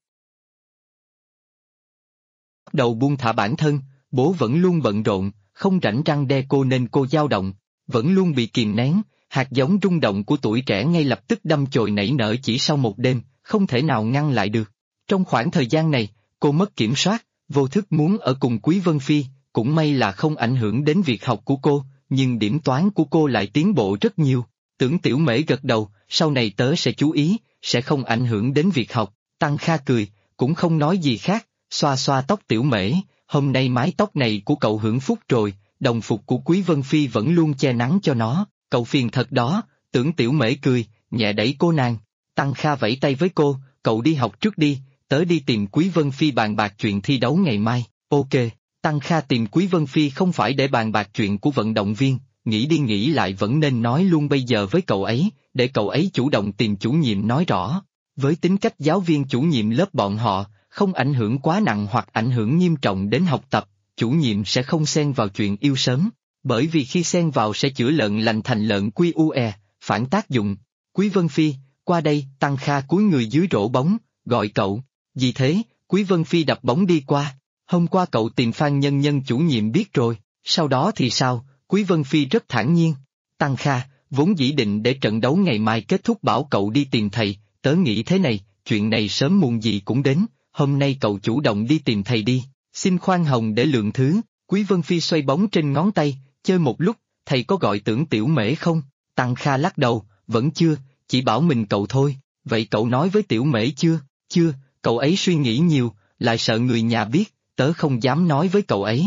Bắt đầu buông thả bản thân, bố vẫn luôn bận rộn, không rảnh răng đe cô nên cô dao động, vẫn luôn bị kìm nén, hạt giống rung động của tuổi trẻ ngay lập tức đâm chồi nảy nở chỉ sau một đêm, không thể nào ngăn lại được. Trong khoảng thời gian này, cô mất kiểm soát, vô thức muốn ở cùng Quý Vân Phi, cũng may là không ảnh hưởng đến việc học của cô, nhưng điểm toán của cô lại tiến bộ rất nhiều. Tưởng Tiểu Mễ gật đầu, sau này tớ sẽ chú ý, sẽ không ảnh hưởng đến việc học. Tăng Kha cười, cũng không nói gì khác, xoa xoa tóc Tiểu Mễ, hôm nay mái tóc này của cậu hưởng phúc rồi, đồng phục của Quý Vân Phi vẫn luôn che nắng cho nó, cậu phiền thật đó, Tưởng Tiểu Mễ cười, nhẹ đẩy cô nàng. Tăng Kha vẫy tay với cô, cậu đi học trước đi, tớ đi tìm Quý Vân Phi bàn bạc chuyện thi đấu ngày mai, ok. Tăng Kha tìm Quý Vân Phi không phải để bàn bạc chuyện của vận động viên, nghĩ đi nghĩ lại vẫn nên nói luôn bây giờ với cậu ấy, để cậu ấy chủ động tìm chủ nhiệm nói rõ. Với tính cách giáo viên chủ nhiệm lớp bọn họ, không ảnh hưởng quá nặng hoặc ảnh hưởng nghiêm trọng đến học tập, chủ nhiệm sẽ không xen vào chuyện yêu sớm, bởi vì khi xen vào sẽ chữa lợn lành thành lợn quy ue, phản tác dụng. Quý Vân Phi, qua đây, Tăng Kha cúi người dưới rổ bóng, gọi cậu, gì thế, Quý Vân Phi đập bóng đi qua, hôm qua cậu tìm Phan Nhân Nhân chủ nhiệm biết rồi, sau đó thì sao, Quý Vân Phi rất thản nhiên. Tăng Kha, vốn dĩ định để trận đấu ngày mai kết thúc bảo cậu đi tìm thầy, tớ nghĩ thế này, chuyện này sớm muộn gì cũng đến, hôm nay cậu chủ động đi tìm thầy đi, xin khoan hồng để lượng thứ. Quý Vân Phi xoay bóng trên ngón tay, chơi một lúc, thầy có gọi Tưởng Tiểu Mễ không? Tăng Kha lắc đầu, vẫn chưa, chỉ bảo mình cậu thôi, vậy cậu nói với Tiểu Mễ chưa? Chưa, cậu ấy suy nghĩ nhiều, lại sợ người nhà biết, tớ không dám nói với cậu ấy.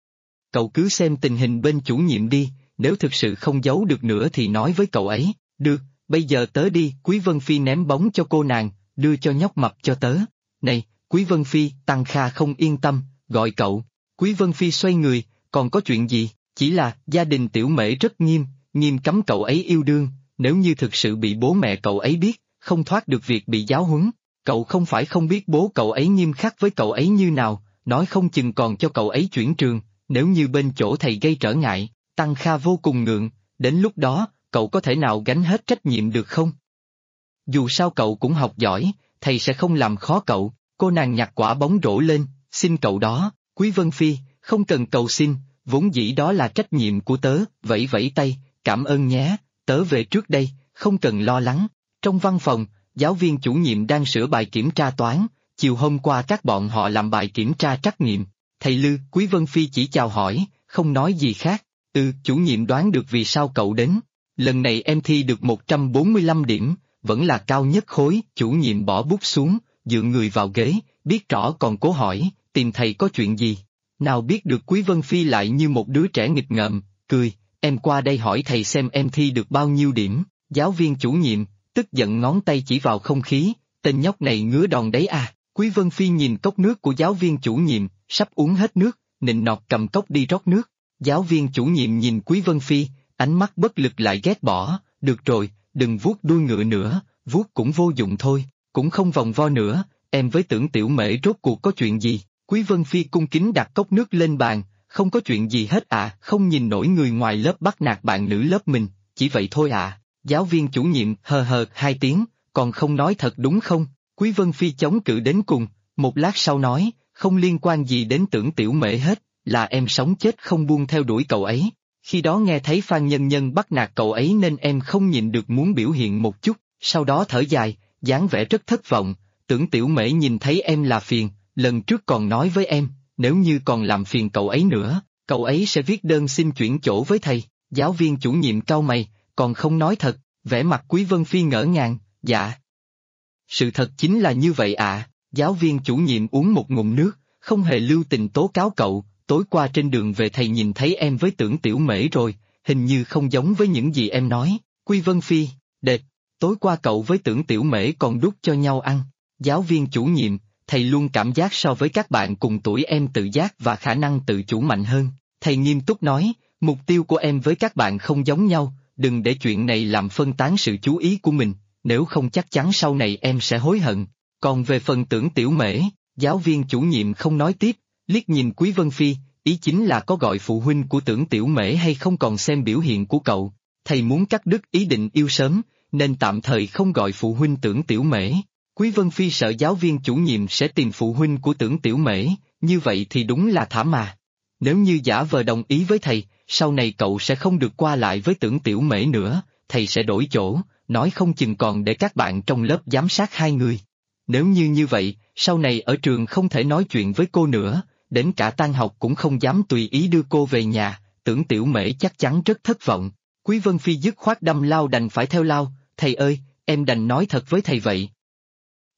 Cậu cứ xem tình hình bên chủ nhiệm đi, nếu thực sự không giấu được nữa thì nói với cậu ấy, được, bây giờ tớ đi. Quý Vân Phi ném bóng cho cô nàng, đưa cho nhóc mập cho tớ. Này, Quý Vân Phi, Tăng Kha không yên tâm, gọi cậu. Quý Vân Phi xoay người, còn có chuyện gì, chỉ là gia đình Tiểu Mễ rất nghiêm cấm cậu ấy yêu đương, nếu như thực sự bị bố mẹ cậu ấy biết, không thoát được việc bị giáo huấn. Cậu không phải không biết bố cậu ấy nghiêm khắc với cậu ấy như nào, nói không chừng còn cho cậu ấy chuyển trường, nếu như bên chỗ thầy gây trở ngại. Tăng Kha vô cùng ngượng, đến lúc đó, cậu có thể nào gánh hết trách nhiệm được không? Dù sao cậu cũng học giỏi, thầy sẽ không làm khó cậu. Cô nàng nhặt quả bóng rổ lên, xin cậu đó. Quý Vân Phi, không cần cầu xin, vốn dĩ đó là trách nhiệm của tớ, vẫy vẫy tay, cảm ơn nhé, tớ về trước đây, không cần lo lắng. Trong văn phòng, giáo viên chủ nhiệm đang sửa bài kiểm tra toán, chiều hôm qua các bọn họ làm bài kiểm tra trắc nghiệm. Thầy Lư, Quý Vân Phi chỉ chào hỏi, không nói gì khác. Chủ nhiệm đoán được vì sao cậu đến. Lần này em thi được 145 điểm, vẫn là cao nhất khối. Chủ nhiệm bỏ bút xuống, dựa người vào ghế, biết rõ còn cố hỏi, tìm thầy có chuyện gì. Nào biết được Quý Vân Phi lại như một đứa trẻ nghịch ngợm, cười, em qua đây hỏi thầy xem em thi được bao nhiêu điểm. Giáo viên chủ nhiệm, tức giận ngón tay chỉ vào không khí, tên nhóc này ngứa đòn đấy à. Quý Vân Phi nhìn cốc nước của giáo viên chủ nhiệm, sắp uống hết nước, nịnh nọt cầm cốc đi rót nước. Giáo viên chủ nhiệm nhìn Quý Vân Phi, ánh mắt bất lực lại ghét bỏ, được rồi, đừng vuốt đuôi ngựa nữa, vuốt cũng vô dụng thôi, cũng không vòng vo nữa, em với Tưởng Tiểu Mễ rốt cuộc có chuyện gì? Quý Vân Phi cung kính đặt cốc nước lên bàn, không có chuyện gì hết à, không nhìn nổi người ngoài lớp bắt nạt bạn nữ lớp mình, chỉ vậy thôi à. Giáo viên chủ nhiệm hờ hai tiếng, còn không nói thật đúng không? Quý Vân Phi chống cự đến cùng, một lát sau nói, không liên quan gì đến Tưởng Tiểu Mễ hết, là em sống chết không buông theo đuổi cậu ấy. Khi đó nghe thấy Phan Nhân Nhân bắt nạt cậu ấy nên em không nhịn được muốn biểu hiện một chút, sau đó thở dài, dáng vẻ rất thất vọng. Tưởng Tiểu Mễ nhìn thấy em là phiền, lần trước còn nói với em, nếu như còn làm phiền cậu ấy nữa, cậu ấy sẽ viết đơn xin chuyển chỗ với thầy. Giáo viên chủ nhiệm cau mày, còn không nói thật, vẻ mặt Quý Vân Phi ngỡ ngàng, dạ. Sự thật chính là như vậy ạ. Giáo viên chủ nhiệm uống một ngụm nước, không hề lưu tình tố cáo cậu, tối qua trên đường về thầy nhìn thấy em với Tưởng Tiểu Mễ rồi, hình như không giống với những gì em nói. Quý Vân Phi, đệt, tối qua cậu với Tưởng Tiểu Mễ còn đút cho nhau ăn. Giáo viên chủ nhiệm, thầy luôn cảm giác so với các bạn cùng tuổi em tự giác và khả năng tự chủ mạnh hơn. Thầy nghiêm túc nói, mục tiêu của em với các bạn không giống nhau, đừng để chuyện này làm phân tán sự chú ý của mình, nếu không chắc chắn sau này em sẽ hối hận. Còn về phần Tưởng Tiểu Mễ, giáo viên chủ nhiệm không nói tiếp, liếc nhìn Quý Vân Phi, ý chính là có gọi phụ huynh của Tưởng Tiểu Mễ hay không còn xem biểu hiện của cậu. Thầy muốn cắt đứt ý định yêu sớm, nên tạm thời không gọi phụ huynh Tưởng Tiểu Mễ. Quý Vân Phi sợ giáo viên chủ nhiệm sẽ tìm phụ huynh của Tưởng Tiểu Mễ, như vậy thì đúng là thảm mà. Nếu như giả vờ đồng ý với thầy, sau này cậu sẽ không được qua lại với Tưởng Tiểu Mễ nữa, thầy sẽ đổi chỗ, nói không chừng còn để các bạn trong lớp giám sát hai người. Nếu như vậy, sau này ở trường không thể nói chuyện với cô nữa, đến cả tan học cũng không dám tùy ý đưa cô về nhà, Tưởng Tiểu Mễ chắc chắn rất thất vọng. Quý Vân Phi dứt khoát đâm lao đành phải theo lao, thầy ơi, em đành nói thật với thầy vậy.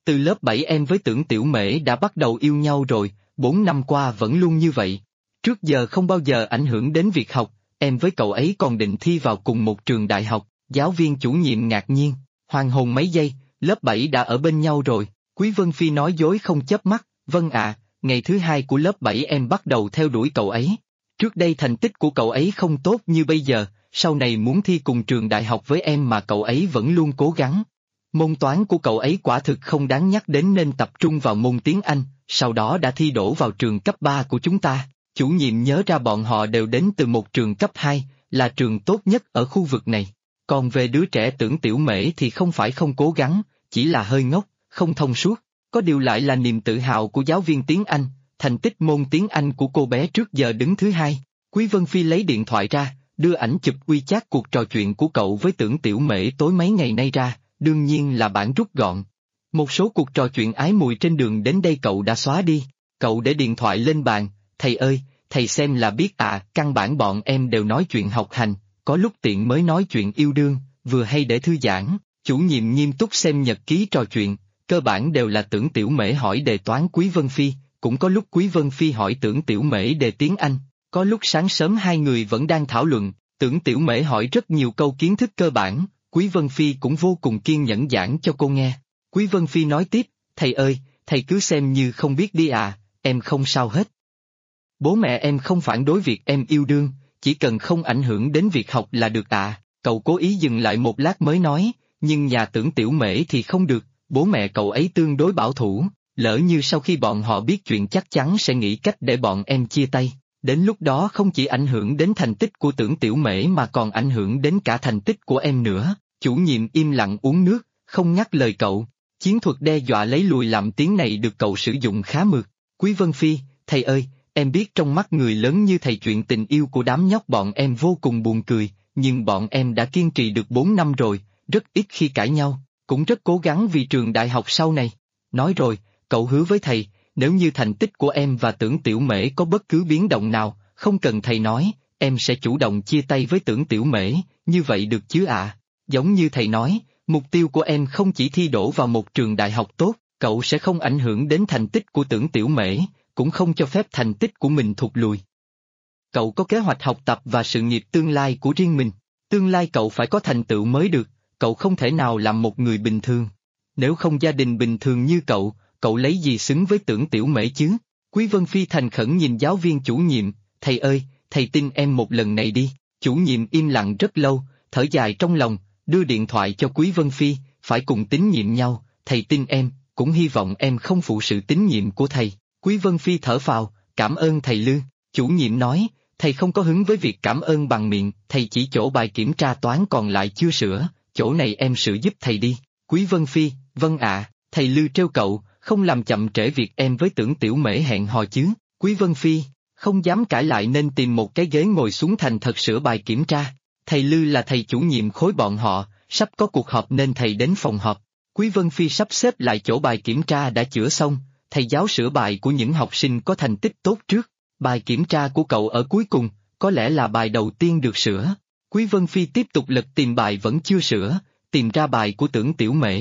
Từ lớp 7 em với Tưởng Tiểu Mễ đã bắt đầu yêu nhau rồi, 4 năm qua vẫn luôn như vậy. Trước giờ không bao giờ ảnh hưởng đến việc học, em với cậu ấy còn định thi vào cùng một trường đại học, giáo viên chủ nhiệm ngạc nhiên, hoàng hồn mấy giây, lớp 7 đã ở bên nhau rồi, Quý Vân Phi nói dối không chớp mắt, vâng ạ, ngày thứ 2 của lớp 7 em bắt đầu theo đuổi cậu ấy. Trước đây thành tích của cậu ấy không tốt như bây giờ, sau này muốn thi cùng trường đại học với em mà cậu ấy vẫn luôn cố gắng. Môn toán của cậu ấy quả thực không đáng nhắc đến nên tập trung vào môn tiếng Anh, sau đó đã thi đỗ vào trường cấp 3 của chúng ta. Chủ nhiệm nhớ ra bọn họ đều đến từ một trường cấp 2, là trường tốt nhất ở khu vực này. Còn về đứa trẻ Tưởng Tiểu Mễ thì không phải không cố gắng, chỉ là hơi ngốc, không thông suốt. Có điều lại là niềm tự hào của giáo viên tiếng Anh, thành tích môn tiếng Anh của cô bé trước giờ đứng thứ 2. Quý Vân Phi lấy điện thoại ra, đưa ảnh chụp WeChat cuộc trò chuyện của cậu với Tưởng Tiểu Mễ tối mấy ngày nay ra, đương nhiên là bản rút gọn. Một số cuộc trò chuyện ái mùi trên đường đến đây cậu đã xóa đi. Cậu để điện thoại lên bàn, thầy ơi, thầy xem là biết à, căn bản bọn em đều nói chuyện học hành, có lúc tiện mới nói chuyện yêu đương, vừa hay để thư giãn. Chủ nhiệm nghiêm túc xem nhật ký trò chuyện, cơ bản đều là Tưởng Tiểu Mễ hỏi đề toán Quý Vân Phi, cũng có lúc Quý Vân Phi hỏi Tưởng Tiểu Mễ đề tiếng Anh, có lúc sáng sớm hai người vẫn đang thảo luận, Tưởng Tiểu Mễ hỏi rất nhiều câu kiến thức cơ bản, Quý Vân Phi cũng vô cùng kiên nhẫn giảng cho cô nghe. Quý Vân Phi nói tiếp, thầy ơi, thầy cứ xem như không biết đi à, em không sao hết. Bố mẹ em không phản đối việc em yêu đương, chỉ cần không ảnh hưởng đến việc học là được à, cậu cố ý dừng lại một lát mới nói, nhưng nhà Tưởng Tiểu Mễ thì không được, bố mẹ cậu ấy tương đối bảo thủ, lỡ như sau khi bọn họ biết chuyện chắc chắn sẽ nghĩ cách để bọn em chia tay, đến lúc đó không chỉ ảnh hưởng đến thành tích của Tưởng Tiểu Mễ mà còn ảnh hưởng đến cả thành tích của em nữa. Chủ nhiệm im lặng uống nước, không ngắt lời cậu, chiến thuật đe dọa lấy lùi làm tiếng này được cậu sử dụng khá mượt. Quý Vân Phi, thầy ơi, em biết trong mắt người lớn như thầy chuyện tình yêu của đám nhóc bọn em vô cùng buồn cười, nhưng bọn em đã kiên trì được 4 năm rồi, rất ít khi cãi nhau, cũng rất cố gắng vì trường đại học sau này. Nói rồi, cậu hứa với thầy, nếu như thành tích của em và Tưởng Tiểu Mễ có bất cứ biến động nào, không cần thầy nói, em sẽ chủ động chia tay với Tưởng Tiểu Mễ, như vậy được chứ ạ? Giống như thầy nói, mục tiêu của em không chỉ thi đỗ vào một trường đại học tốt, cậu sẽ không ảnh hưởng đến thành tích của Tưởng Tiểu Mễ, cũng không cho phép thành tích của mình thụt lùi. Cậu có kế hoạch học tập và sự nghiệp tương lai của riêng mình, tương lai cậu phải có thành tựu mới được, cậu không thể nào làm một người bình thường. Nếu không gia đình bình thường như cậu lấy gì xứng với Tưởng Tiểu Mễ chứ? Quý Vân Phi thành khẩn nhìn giáo viên chủ nhiệm, thầy ơi, thầy tin em một lần này đi. Chủ nhiệm im lặng rất lâu, thở dài trong lòng, đưa điện thoại cho Quý Vân Phi, phải cùng tín nhiệm nhau, thầy tin em, cũng hy vọng em không phụ sự tín nhiệm của thầy. Quý Vân Phi thở phào, cảm ơn thầy Lư. Chủ nhiệm nói, thầy không có hứng với việc cảm ơn bằng miệng, thầy chỉ chỗ bài kiểm tra toán còn lại chưa sửa, chỗ này em sửa giúp thầy đi. Quý Vân Phi, vâng ạ, thầy Lư trêu cậu, không làm chậm trễ việc em với Tưởng Tiểu Mễ hẹn hò chứ. Quý Vân Phi, không dám cãi lại nên tìm một cái ghế ngồi xuống thành thật sửa bài kiểm tra. Thầy Lư là thầy chủ nhiệm khối bọn họ, sắp có cuộc họp nên thầy đến phòng họp. Quý Vân Phi sắp xếp lại chỗ bài kiểm tra đã chữa xong, thầy giáo sửa bài của những học sinh có thành tích tốt trước. Bài kiểm tra của cậu ở cuối cùng, có lẽ là bài đầu tiên được sửa. Quý Vân Phi tiếp tục lật tìm bài vẫn chưa sửa, tìm ra bài của Tưởng Tiểu Mễ.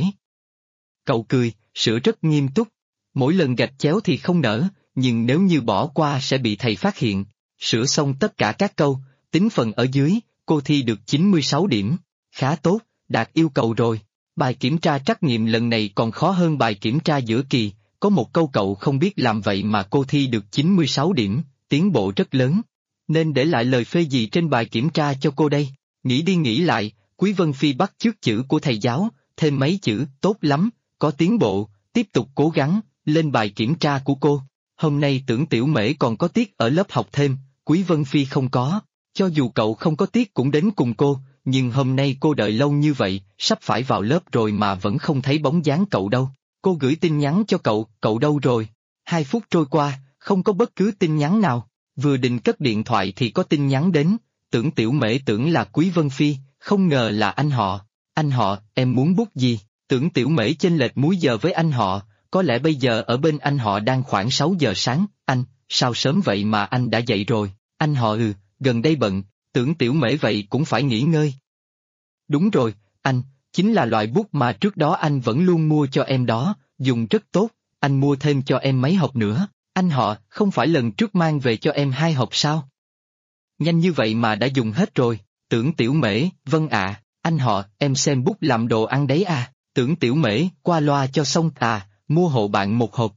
Cậu cười, sửa rất nghiêm túc. Mỗi lần gạch chéo thì không nở, nhưng nếu như bỏ qua sẽ bị thầy phát hiện. Sửa xong tất cả các câu, tính phần ở dưới, cô thi được 96 điểm. Khá tốt, đạt yêu cầu rồi. Bài kiểm tra trắc nghiệm lần này còn khó hơn bài kiểm tra giữa kỳ, có một câu cậu không biết làm vậy mà cô thi được 96 điểm, tiến bộ rất lớn. Nên để lại lời phê gì trên bài kiểm tra cho cô đây? Nghĩ đi nghĩ lại, Quý Vân Phi bắt chước chữ của thầy giáo, thêm mấy chữ, tốt lắm, có tiến bộ, tiếp tục cố gắng, lên bài kiểm tra của cô. Hôm nay Tưởng Tiểu Mễ còn có tiết ở lớp học thêm, Quý Vân Phi không có. Cho dù cậu không có tiết cũng đến cùng cô, nhưng hôm nay cô đợi lâu như vậy, sắp phải vào lớp rồi mà vẫn không thấy bóng dáng cậu đâu. Cô gửi tin nhắn cho cậu đâu rồi? 2 phút trôi qua, không có bất cứ tin nhắn nào. Vừa định cất điện thoại thì có tin nhắn đến, Tưởng Tiểu Mễ tưởng là Quý Vân Phi, không ngờ là anh họ. Anh họ, em muốn bút gì? Tưởng Tiểu Mễ chênh lệch múi giờ với anh họ, có lẽ bây giờ ở bên anh họ đang khoảng 6 giờ sáng. Anh, sao sớm vậy mà anh đã dậy rồi? Anh họ gần đây bận, Tưởng Tiểu Mễ vậy cũng phải nghỉ ngơi. Đúng rồi, anh, chính là loại bút mà trước đó anh vẫn luôn mua cho em đó, dùng rất tốt, anh mua thêm cho em mấy hộp nữa. Anh họ, không phải lần trước mang về cho em 2 hộp sao? Nhanh như vậy mà đã dùng hết rồi. Tưởng Tiểu Mễ, vâng ạ, anh họ, em xem bút làm đồ ăn đấy à. Tưởng Tiểu Mễ, qua loa cho xong à, mua hộ bạn 1 hộp.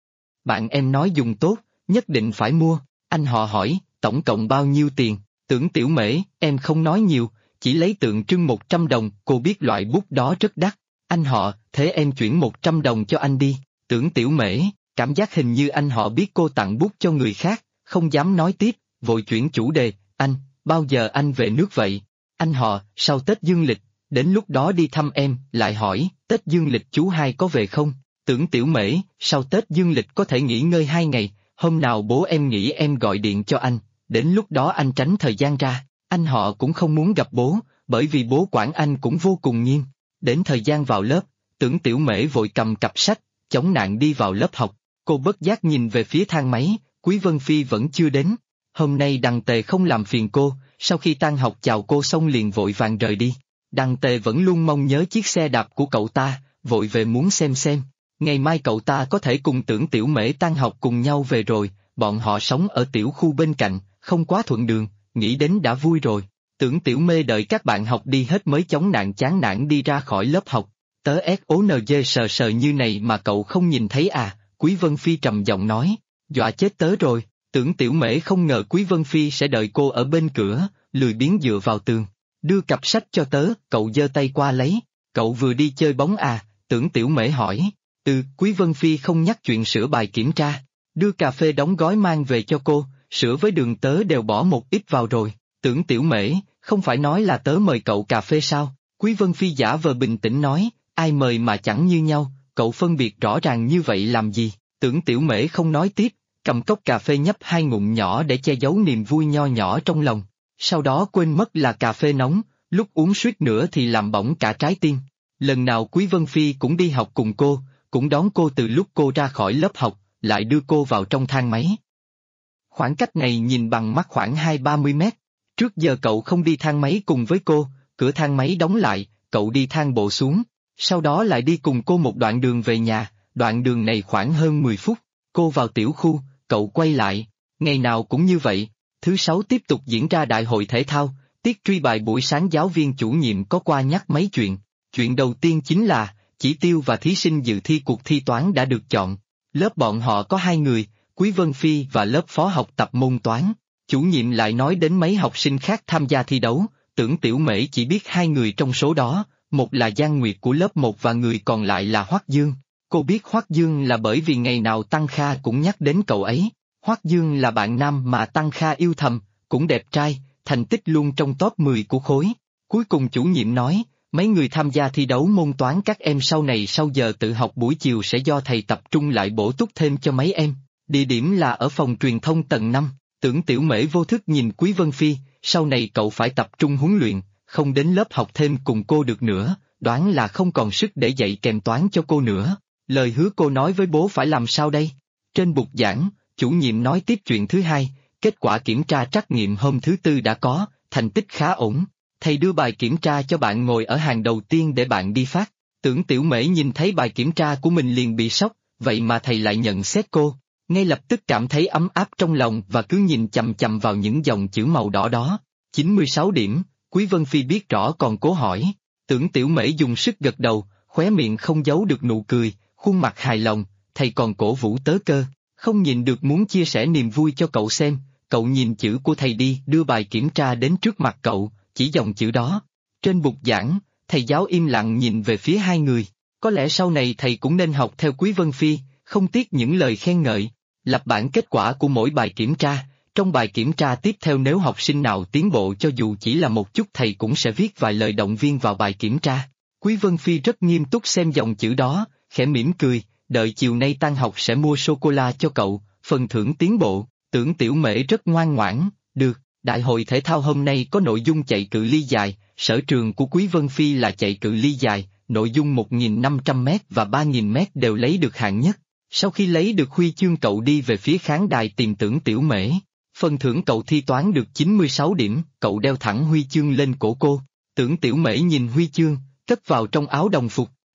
Bạn em nói dùng tốt, nhất định phải mua. Anh họ hỏi, tổng cộng bao nhiêu tiền? Tưởng Tiểu Mễ, em không nói nhiều, chỉ lấy tượng trưng 100 đồng, cô biết loại bút đó rất đắt. Anh họ, thế em chuyển 100 đồng cho anh đi. Tưởng Tiểu Mễ, cảm giác hình như anh họ biết cô tặng bút cho người khác, không dám nói tiếp, vội chuyển chủ đề, anh, bao giờ anh về nước vậy? Anh họ, sau Tết Dương lịch, đến lúc đó đi thăm em, lại hỏi, Tết Dương lịch chú hai có về không? Tưởng Tiểu Mễ, sau Tết Dương lịch có thể nghỉ ngơi 2 ngày, hôm nào bố em nghỉ em gọi điện cho anh, đến lúc đó anh tránh thời gian ra. Anh họ cũng không muốn gặp bố, bởi vì bố quản anh cũng vô cùng nghiêm. Đến thời gian vào lớp, Tưởng Tiểu Mễ vội cầm cặp sách, chống nạn đi vào lớp học. Cô bất giác nhìn về phía thang máy, Quý Vân Phi vẫn chưa đến. Hôm nay Đằng Tề không làm phiền cô, sau khi tan học chào cô xong liền vội vàng rời đi. Đằng Tề vẫn luôn mong nhớ chiếc xe đạp của cậu ta, vội về muốn xem. Ngày mai cậu ta có thể cùng Tưởng Tiểu Mễ tan học cùng nhau về rồi, bọn họ sống ở tiểu khu bên cạnh, không quá thuận đường, nghĩ đến đã vui rồi. Tưởng Tiểu Mê đợi các bạn học đi hết mới chống nạn chán nản đi ra khỏi lớp học. Tớ SONG sờ sờ như này mà cậu không nhìn thấy à, Quý Vân Phi trầm giọng nói, dọa chết tớ rồi. Tưởng Tiểu Mễ không ngờ Quý Vân Phi sẽ đợi cô ở bên cửa, lười biếng dựa vào tường. Đưa cặp sách cho tớ, cậu giơ tay qua lấy. Cậu vừa đi chơi bóng à, Tưởng Tiểu Mễ hỏi. Quý Vân Phi không nhắc chuyện sửa bài kiểm tra. Đưa cà phê đóng gói mang về cho cô, sữa với đường tớ đều bỏ một ít vào rồi. Tưởng Tiểu Mễ, không phải nói là tớ mời cậu cà phê sao? Quý Vân Phi giả vờ bình tĩnh nói, ai mời mà chẳng như nhau, cậu phân biệt rõ ràng như vậy làm gì? Tưởng Tiểu Mễ không nói tiếp, cầm cốc cà phê nhấp 2 ngụm nhỏ để che giấu niềm vui nho nhỏ trong lòng. Sau đó quên mất là cà phê nóng, lúc uống suýt nữa thì làm bỏng cả trái tim. Lần nào Quý Vân Phi cũng đi học cùng cô, cũng đón cô từ lúc cô ra khỏi lớp học, lại đưa cô vào trong thang máy. Khoảng cách này nhìn bằng mắt khoảng 20-30 mét. Trước giờ cậu không đi thang máy cùng với cô, cửa thang máy đóng lại, cậu đi thang bộ xuống, sau đó lại đi cùng cô một đoạn đường về nhà, đoạn đường này khoảng hơn 10 phút. Cô vào tiểu khu, cậu quay lại, ngày nào cũng như vậy. Thứ Sáu tiếp tục diễn ra đại hội thể thao, tiết truy bài buổi sáng giáo viên chủ nhiệm có qua nhắc mấy chuyện. Chuyện đầu tiên chính là, chỉ tiêu và thí sinh dự thi cuộc thi toán đã được chọn. Lớp bọn họ có 2 người, Quý Vân Phi và lớp phó học tập môn toán. Chủ nhiệm lại nói đến mấy học sinh khác tham gia thi đấu, Tưởng Tiểu Mễ chỉ biết 2 người trong số đó, một là Giang Nguyệt của lớp 1 và người còn lại là Hoắc Dương. Cô biết Hoắc Dương là bởi vì ngày nào Tăng Kha cũng nhắc đến cậu ấy. Hoắc Dương là bạn nam mà Tăng Kha yêu thầm, cũng đẹp trai, thành tích luôn trong top 10 của khối. Cuối cùng chủ nhiệm nói, mấy người tham gia thi đấu môn toán các em sau này sau giờ tự học buổi chiều sẽ do thầy tập trung lại bổ túc thêm cho mấy em. Địa điểm là ở phòng truyền thông tầng 5. Tưởng Tiểu Mễ vô thức nhìn Quý Vân Phi, sau này cậu phải tập trung huấn luyện, không đến lớp học thêm cùng cô được nữa, đoán là không còn sức để dạy kèm toán cho cô nữa. Lời hứa cô nói với bố phải làm sao đây? Trên bục giảng, chủ nhiệm nói tiếp chuyện thứ hai, kết quả kiểm tra trắc nghiệm hôm thứ Tư đã có, thành tích khá ổn. Thầy đưa bài kiểm tra cho bạn ngồi ở hàng đầu tiên để bạn đi phát. Tưởng Tiểu Mễ nhìn thấy bài kiểm tra của mình liền bị sốc, vậy mà thầy lại nhận xét cô. Ngay lập tức cảm thấy ấm áp trong lòng và cứ nhìn chằm chằm vào những dòng chữ màu đỏ đó. 96 điểm, Quý Vân Phi biết rõ còn cố hỏi. Tưởng Tiểu Mễ dùng sức gật đầu, khóe miệng không giấu được nụ cười, khuôn mặt hài lòng, thầy còn cổ vũ tớ cơ, không nhìn được muốn chia sẻ niềm vui cho cậu xem, cậu nhìn chữ của thầy đi, đưa bài kiểm tra đến trước mặt cậu, chỉ dòng chữ đó. Trên bục giảng, thầy giáo im lặng nhìn về phía 2 người, có lẽ sau này thầy cũng nên học theo Quý Vân Phi, không tiếc những lời khen ngợi. Lập bản kết quả của mỗi bài kiểm tra, trong bài kiểm tra tiếp theo nếu học sinh nào tiến bộ cho dù chỉ là một chút thầy cũng sẽ viết vài lời động viên vào bài kiểm tra. Quý Vân Phi rất nghiêm túc xem dòng chữ đó, khẽ mỉm cười, đợi chiều nay tan học sẽ mua sô-cô-la cho cậu, phần thưởng tiến bộ. Tưởng Tiểu Mễ rất ngoan ngoãn, được, đại hội thể thao hôm nay có nội dung chạy cự ly dài, sở trường của Quý Vân Phi là chạy cự ly dài, nội dung 1.500m và 3.000m đều lấy được hạng nhất. Sau khi lấy được huy chương cậu đi về phía khán đài tìm Tưởng Tiểu Mễ. Phần thưởng cậu thi toán được 96 điểm, cậu đeo thẳng huy chương lên cổ cô. Tưởng Tiểu Mễ nhìn huy chương, cất vào trong áo đồng phục.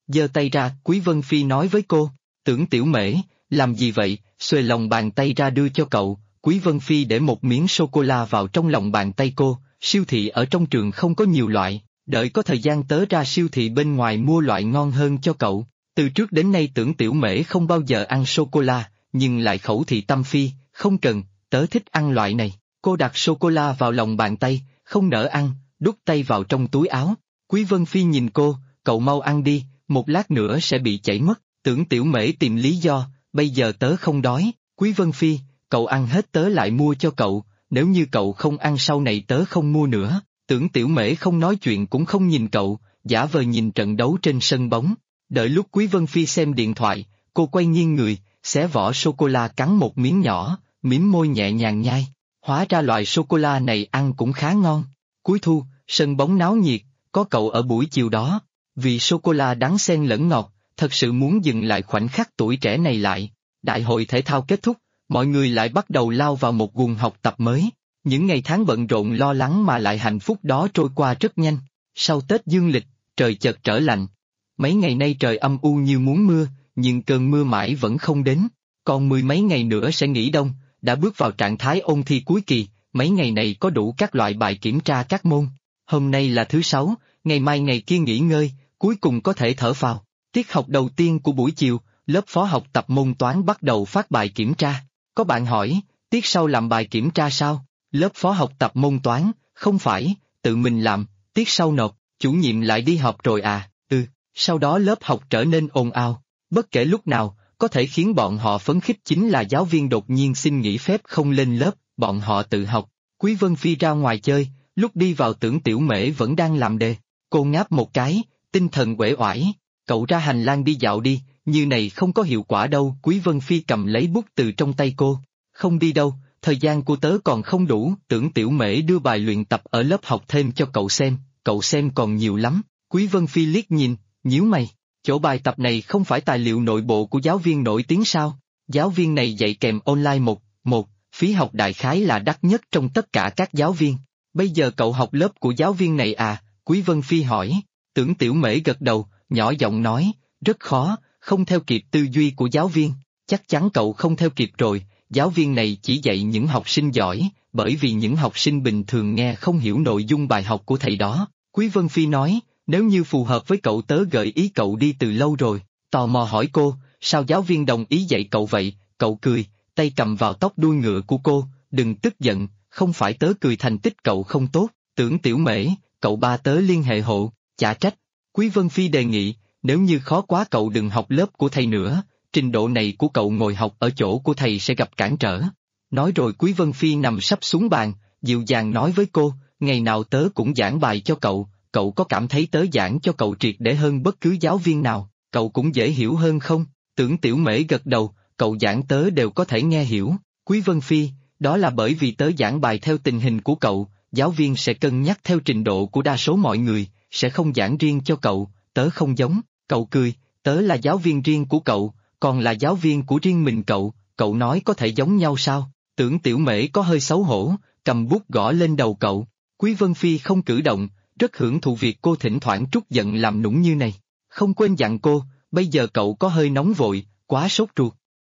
Giơ tay ra, Quý Vân Phi nói với cô, Tưởng Tiểu Mễ, làm gì vậy, xuề lòng bàn tay ra đưa cho cậu, Quý Vân Phi để một miếng sô-cô-la vào trong lòng bàn tay cô, siêu thị ở trong trường không có nhiều loại, đợi có thời gian tớ ra siêu thị bên ngoài mua loại ngon hơn cho cậu. Từ trước đến nay Tưởng Tiểu Mễ không bao giờ ăn sô-cô-la, nhưng lại khẩu thị tâm phi, không cần, tớ thích ăn loại này. Cô đặt sô-cô-la vào lòng bàn tay, không nỡ ăn, đút tay vào trong túi áo. Quý Vân Phi nhìn cô, cậu mau ăn đi, một lát nữa sẽ bị chảy mất. Tưởng Tiểu Mễ tìm lý do, bây giờ tớ không đói. Quý Vân Phi, cậu ăn hết tớ lại mua cho cậu, nếu như cậu không ăn sau này tớ không mua nữa. Tưởng Tiểu Mễ không nói chuyện cũng không nhìn cậu, giả vờ nhìn trận đấu trên sân bóng. Đợi lúc Quý Vân Phi xem điện thoại, cô quay nghiêng người, xé vỏ sô-cô-la cắn một miếng nhỏ, mím môi nhẹ nhàng nhai. Hóa ra loại sô-cô-la này ăn cũng khá ngon. Cuối thu, sân bóng náo nhiệt, có cậu ở buổi chiều đó. Vì sô-cô-la đắng xen lẫn ngọt, thật sự muốn dừng lại khoảnh khắc tuổi trẻ này lại. Đại hội thể thao kết thúc, mọi người lại bắt đầu lao vào một guồng học tập mới. Những ngày tháng bận rộn lo lắng mà lại hạnh phúc đó trôi qua rất nhanh. Sau Tết dương lịch, trời chợt trở lạnh. Mấy ngày nay trời âm u như muốn mưa, nhưng cơn mưa mãi vẫn không đến. Còn mười mấy ngày nữa sẽ nghỉ đông, đã bước vào trạng thái ôn thi cuối kỳ, mấy ngày này có đủ các loại bài kiểm tra các môn. Hôm nay là thứ Sáu, ngày mai ngày kia nghỉ ngơi, cuối cùng có thể thở phào. Tiết học đầu tiên của buổi chiều, lớp phó học tập môn toán bắt đầu phát bài kiểm tra. Có bạn hỏi, tiết sau làm bài kiểm tra sao? Lớp phó học tập môn toán, không phải, tự mình làm, tiết sau nộp, chủ nhiệm lại đi họp rồi à, Sau đó lớp học trở nên ồn ào, bất kể lúc nào, có thể khiến bọn họ phấn khích chính là giáo viên đột nhiên xin nghỉ phép không lên lớp, bọn họ tự học. Quý Vân Phi ra ngoài chơi, lúc đi vào Tưởng Tiểu Mễ vẫn đang làm đề. Cô ngáp một cái, tinh thần uể oải, cậu ra hành lang đi dạo đi, như này không có hiệu quả đâu. Quý Vân Phi cầm lấy bút từ trong tay cô, không đi đâu, thời gian của tớ còn không đủ. Tưởng Tiểu Mễ đưa bài luyện tập ở lớp học thêm cho cậu xem còn nhiều lắm. Quý Vân Phi liếc nhìn, nhíu mày, chỗ bài tập này không phải tài liệu nội bộ của giáo viên nổi tiếng sao? Giáo viên này dạy kèm online một, phí học đại khái là đắt nhất trong tất cả các giáo viên. Bây giờ cậu học lớp của giáo viên này à? Quý Vân Phi hỏi. Tưởng Tiểu Mễ gật đầu, nhỏ giọng nói, rất khó, không theo kịp tư duy của giáo viên. Chắc chắn cậu không theo kịp rồi, giáo viên này chỉ dạy những học sinh giỏi, bởi vì những học sinh bình thường nghe không hiểu nội dung bài học của thầy đó. Quý Vân Phi nói, nếu như phù hợp với cậu tớ gợi ý cậu đi từ lâu rồi. Tò mò hỏi cô, sao giáo viên đồng ý dạy cậu vậy? Cậu cười, tay cầm vào tóc đuôi ngựa của cô, đừng tức giận, không phải tớ cười thành tích cậu không tốt. Tưởng Tiểu Mễ, cậu ba tớ liên hệ hộ, chả trách. Quý Vân Phi đề nghị, nếu như khó quá cậu đừng học lớp của thầy nữa, trình độ này của cậu ngồi học ở chỗ của thầy sẽ gặp cản trở. Nói rồi Quý Vân Phi nằm sấp xuống bàn, dịu dàng nói với cô, ngày nào tớ cũng giảng bài cho cậu có cảm thấy tớ giảng cho cậu triệt để hơn bất cứ giáo viên nào, cậu cũng dễ hiểu hơn không? Tưởng Tiểu Mễ gật đầu, cậu giảng tớ đều có thể nghe hiểu. Quý Vân Phi, đó là bởi vì tớ giảng bài theo tình hình của cậu, giáo viên sẽ cân nhắc theo trình độ của đa số mọi người, sẽ không giảng riêng cho cậu, tớ không giống. Cậu cười, tớ là giáo viên riêng của cậu, còn là giáo viên của riêng mình cậu nói có thể giống nhau sao? Tưởng Tiểu Mễ có hơi xấu hổ, cầm bút gõ lên đầu cậu. Quý Vân Phi không cử động, rất hưởng thụ việc cô thỉnh thoảng trút giận làm nũng như này. Không quên dặn cô, bây giờ cậu có hơi nóng vội, quá sốt ruột.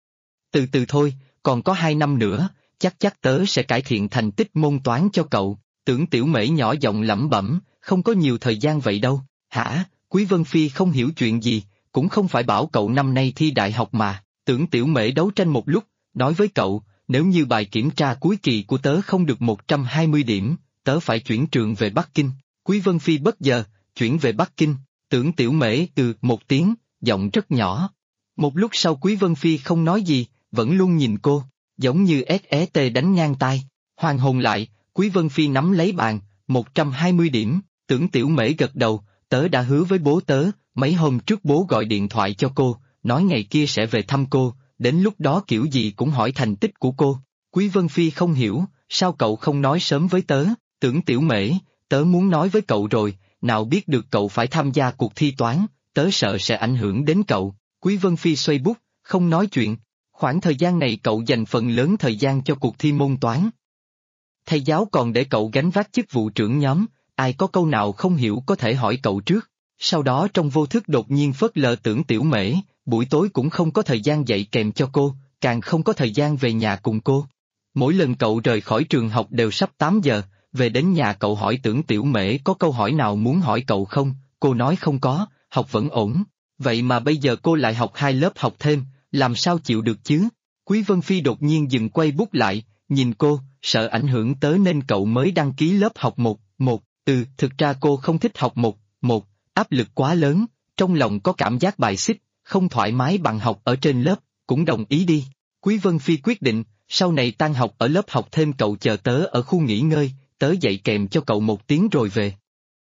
Từ từ thôi, còn có 2 năm nữa, chắc tớ sẽ cải thiện thành tích môn toán cho cậu. Tưởng Tiểu Mễ nhỏ giọng lẩm bẩm, không có nhiều thời gian vậy đâu. Hả? Quý Vân Phi không hiểu chuyện gì, cũng không phải bảo cậu năm nay thi đại học mà. Tưởng Tiểu Mễ đấu tranh một lúc, nói với cậu, nếu như bài kiểm tra cuối kỳ của tớ không được 120 điểm, tớ phải chuyển trường về Bắc Kinh. Quý Vân Phi bất ngờ, chuyển về Bắc Kinh. Tưởng Tiểu Mễ một tiếng, giọng rất nhỏ. Một lúc sau Quý Vân Phi không nói gì, vẫn luôn nhìn cô, giống như SET đánh ngang tai. Hoàn hồn lại, Quý Vân Phi nắm lấy bàn, 120 điểm. Tưởng Tiểu Mễ gật đầu, tớ đã hứa với bố tớ, mấy hôm trước bố gọi điện thoại cho cô, nói ngày kia sẽ về thăm cô, đến lúc đó kiểu gì cũng hỏi thành tích của cô. Quý Vân Phi không hiểu, sao cậu không nói sớm với tớ? Tưởng Tiểu Mễ, tớ muốn nói với cậu rồi, nào biết được cậu phải tham gia cuộc thi toán, tớ sợ sẽ ảnh hưởng đến cậu. Quý Vân Phi xoay bút, không nói chuyện. Khoảng thời gian này cậu dành phần lớn thời gian cho cuộc thi môn toán. Thầy giáo còn để cậu gánh vác chức vụ trưởng nhóm, ai có câu nào không hiểu có thể hỏi cậu trước. Sau đó trong vô thức đột nhiên phớt lờ Tưởng Tiểu Mễ, buổi tối cũng không có thời gian dạy kèm cho cô, càng không có thời gian về nhà cùng cô. Mỗi lần cậu rời khỏi trường học đều sắp 8 giờ, về đến nhà cậu hỏi Tưởng Tiểu Mễ có câu hỏi nào muốn hỏi cậu không, cô nói không có, học vẫn ổn. Vậy mà bây giờ cô lại học 2 lớp học thêm, làm sao chịu được chứ? Quý Vân Phi đột nhiên dừng quay bút lại, nhìn cô, sợ ảnh hưởng tới nên cậu mới đăng ký lớp học 1. Thực ra cô không thích học 1, áp lực quá lớn, trong lòng có cảm giác bài xích, không thoải mái bằng học ở trên lớp, cũng đồng ý đi. Quý Vân Phi quyết định, sau này tan học ở lớp học thêm cậu chờ tớ ở khu nghỉ ngơi, tớ dạy kèm cho cậu 1 tiếng rồi về.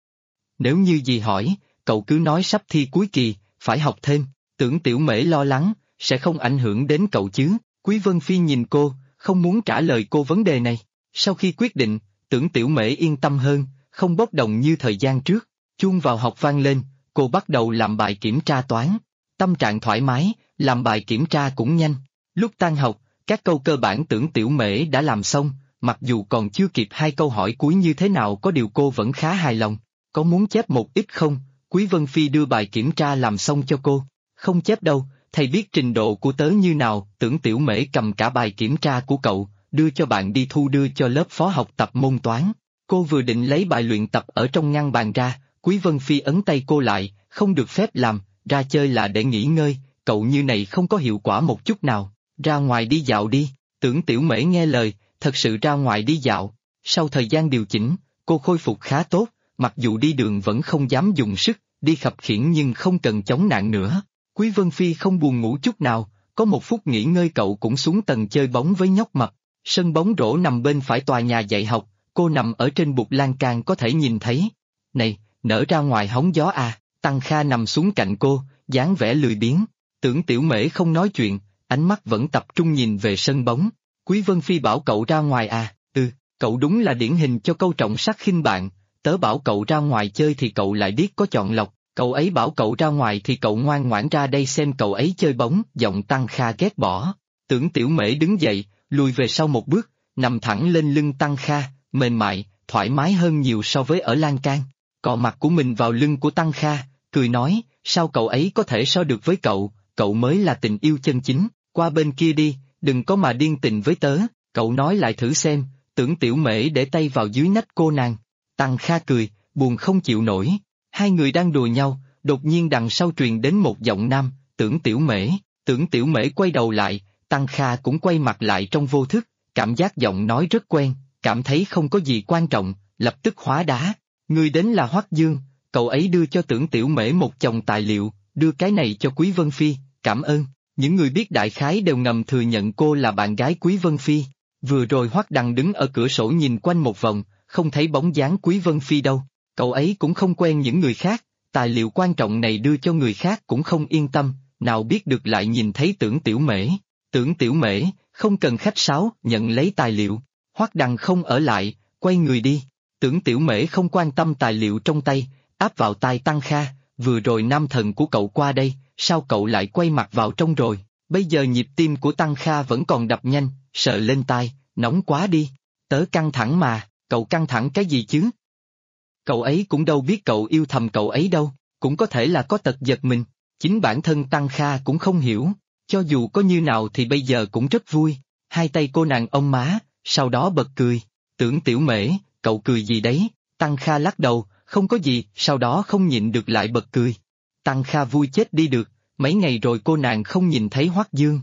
Nếu như gì hỏi, cậu cứ nói sắp thi cuối kỳ, phải học thêm. Tưởng Tiểu Mễ lo lắng, sẽ không ảnh hưởng đến cậu chứ. Quý Vân Phi nhìn cô, không muốn trả lời cô vấn đề này. Sau khi quyết định, Tưởng Tiểu Mễ yên tâm hơn, không bốc đồng như thời gian trước. Chuông vào học vang lên, cô bắt đầu làm bài kiểm tra toán. Tâm trạng thoải mái, làm bài kiểm tra cũng nhanh. Lúc tan học, các câu cơ bản Tưởng Tiểu Mễ đã làm xong, mặc dù còn chưa kịp 2 câu hỏi cuối như thế nào có điều cô vẫn khá hài lòng. Có muốn chép một ít không? Quý Vân Phi đưa bài kiểm tra làm xong cho cô. Không chép đâu, thầy biết trình độ của tớ như nào. Tưởng Tiểu Mễ cầm cả bài kiểm tra của cậu, đưa cho bạn đi thu đưa cho lớp phó học tập môn toán. Cô vừa định lấy bài luyện tập ở trong ngăn bàn ra, Quý Vân Phi ấn tay cô lại, không được phép làm, ra chơi là để nghỉ ngơi, cậu như này không có hiệu quả một chút nào, ra ngoài đi dạo đi. Tưởng Tiểu Mễ nghe lời, thật sự ra ngoài đi dạo. Sau thời gian điều chỉnh, cô khôi phục khá tốt, mặc dù đi đường vẫn không dám dùng sức, đi khập khiễng nhưng không cần chống nạn nữa. Quý Vân Phi không buồn ngủ chút nào, có 1 phút nghỉ ngơi cậu cũng xuống tầng chơi bóng với nhóc mập. Sân bóng rổ nằm bên phải tòa nhà dạy học, cô nằm ở trên bục lan can có thể nhìn thấy. Này, nở ra ngoài hóng gió à? Tăng Kha nằm xuống cạnh cô, dáng vẻ lười biếng. Tưởng Tiểu Mễ không nói chuyện, ánh mắt vẫn tập trung nhìn về sân bóng. Quý Vân Phi bảo cậu ra ngoài à? Cậu đúng là điển hình cho câu trọng sắc khinh bạn. Tớ bảo cậu ra ngoài chơi thì cậu lại biết có chọn lọc, cậu ấy bảo cậu ra ngoài thì cậu ngoan ngoãn ra đây xem cậu ấy chơi bóng. Giọng Tăng Kha ghét bỏ. Tưởng Tiểu Mễ đứng dậy, lùi về sau 1 bước, nằm thẳng lên lưng Tăng Kha, mềm mại, thoải mái hơn nhiều so với ở lan can. Cọ mặt của mình vào lưng của Tăng Kha, cười nói, sao cậu ấy có thể so được với cậu mới là tình yêu chân chính, qua bên kia đi, đừng có mà điên tình với tớ, cậu nói lại thử xem. Tưởng Tiểu Mễ để tay vào dưới nách cô nàng. Tăng Kha cười, buồn không chịu nổi. 2 người đang đùa nhau, đột nhiên đằng sau truyền đến một giọng nam, Tưởng Tiểu Mễ. Tưởng Tiểu Mễ quay đầu lại, Tăng Kha cũng quay mặt lại trong vô thức, cảm giác giọng nói rất quen, cảm thấy không có gì quan trọng, lập tức hóa đá. Người đến là Hoắc Dương, cậu ấy đưa cho Tưởng Tiểu Mễ một chồng tài liệu, đưa cái này cho Quý Vân Phi, cảm ơn. Những người biết đại khái đều ngầm thừa nhận cô là bạn gái Quý Vân Phi. Vừa rồi Hoắc Đằng đứng ở cửa sổ nhìn quanh một vòng, không thấy bóng dáng Quý Vân Phi đâu. Cậu ấy cũng không quen những người khác, tài liệu quan trọng này đưa cho người khác cũng không yên tâm, nào biết được lại nhìn thấy Tưởng Tiểu Mễ. Tưởng Tiểu Mễ, không cần khách sáo, nhận lấy tài liệu. Hoắc Đằng không ở lại, quay người đi. Tưởng Tiểu Mễ không quan tâm tài liệu trong tay, áp vào tai Tăng Kha, vừa rồi nam thần của cậu qua đây, sao cậu lại quay mặt vào trong rồi? Bây giờ nhịp tim của Tăng Kha vẫn còn đập nhanh, sợ lên tai, nóng quá đi. Tớ căng thẳng mà, cậu căng thẳng cái gì chứ? Cậu ấy cũng đâu biết cậu yêu thầm cậu ấy đâu, cũng có thể là có tật giật mình. Chính bản thân Tăng Kha cũng không hiểu, cho dù có như nào thì bây giờ cũng rất vui. 2 tay cô nàng ôm má, sau đó bật cười. Tưởng Tiểu Mễ, cậu cười gì đấy? Tăng Kha lắc đầu, không có gì, sau đó không nhịn được lại bật cười. Tăng Kha vui chết đi được, mấy ngày rồi cô nàng không nhìn thấy Hoắc Dương.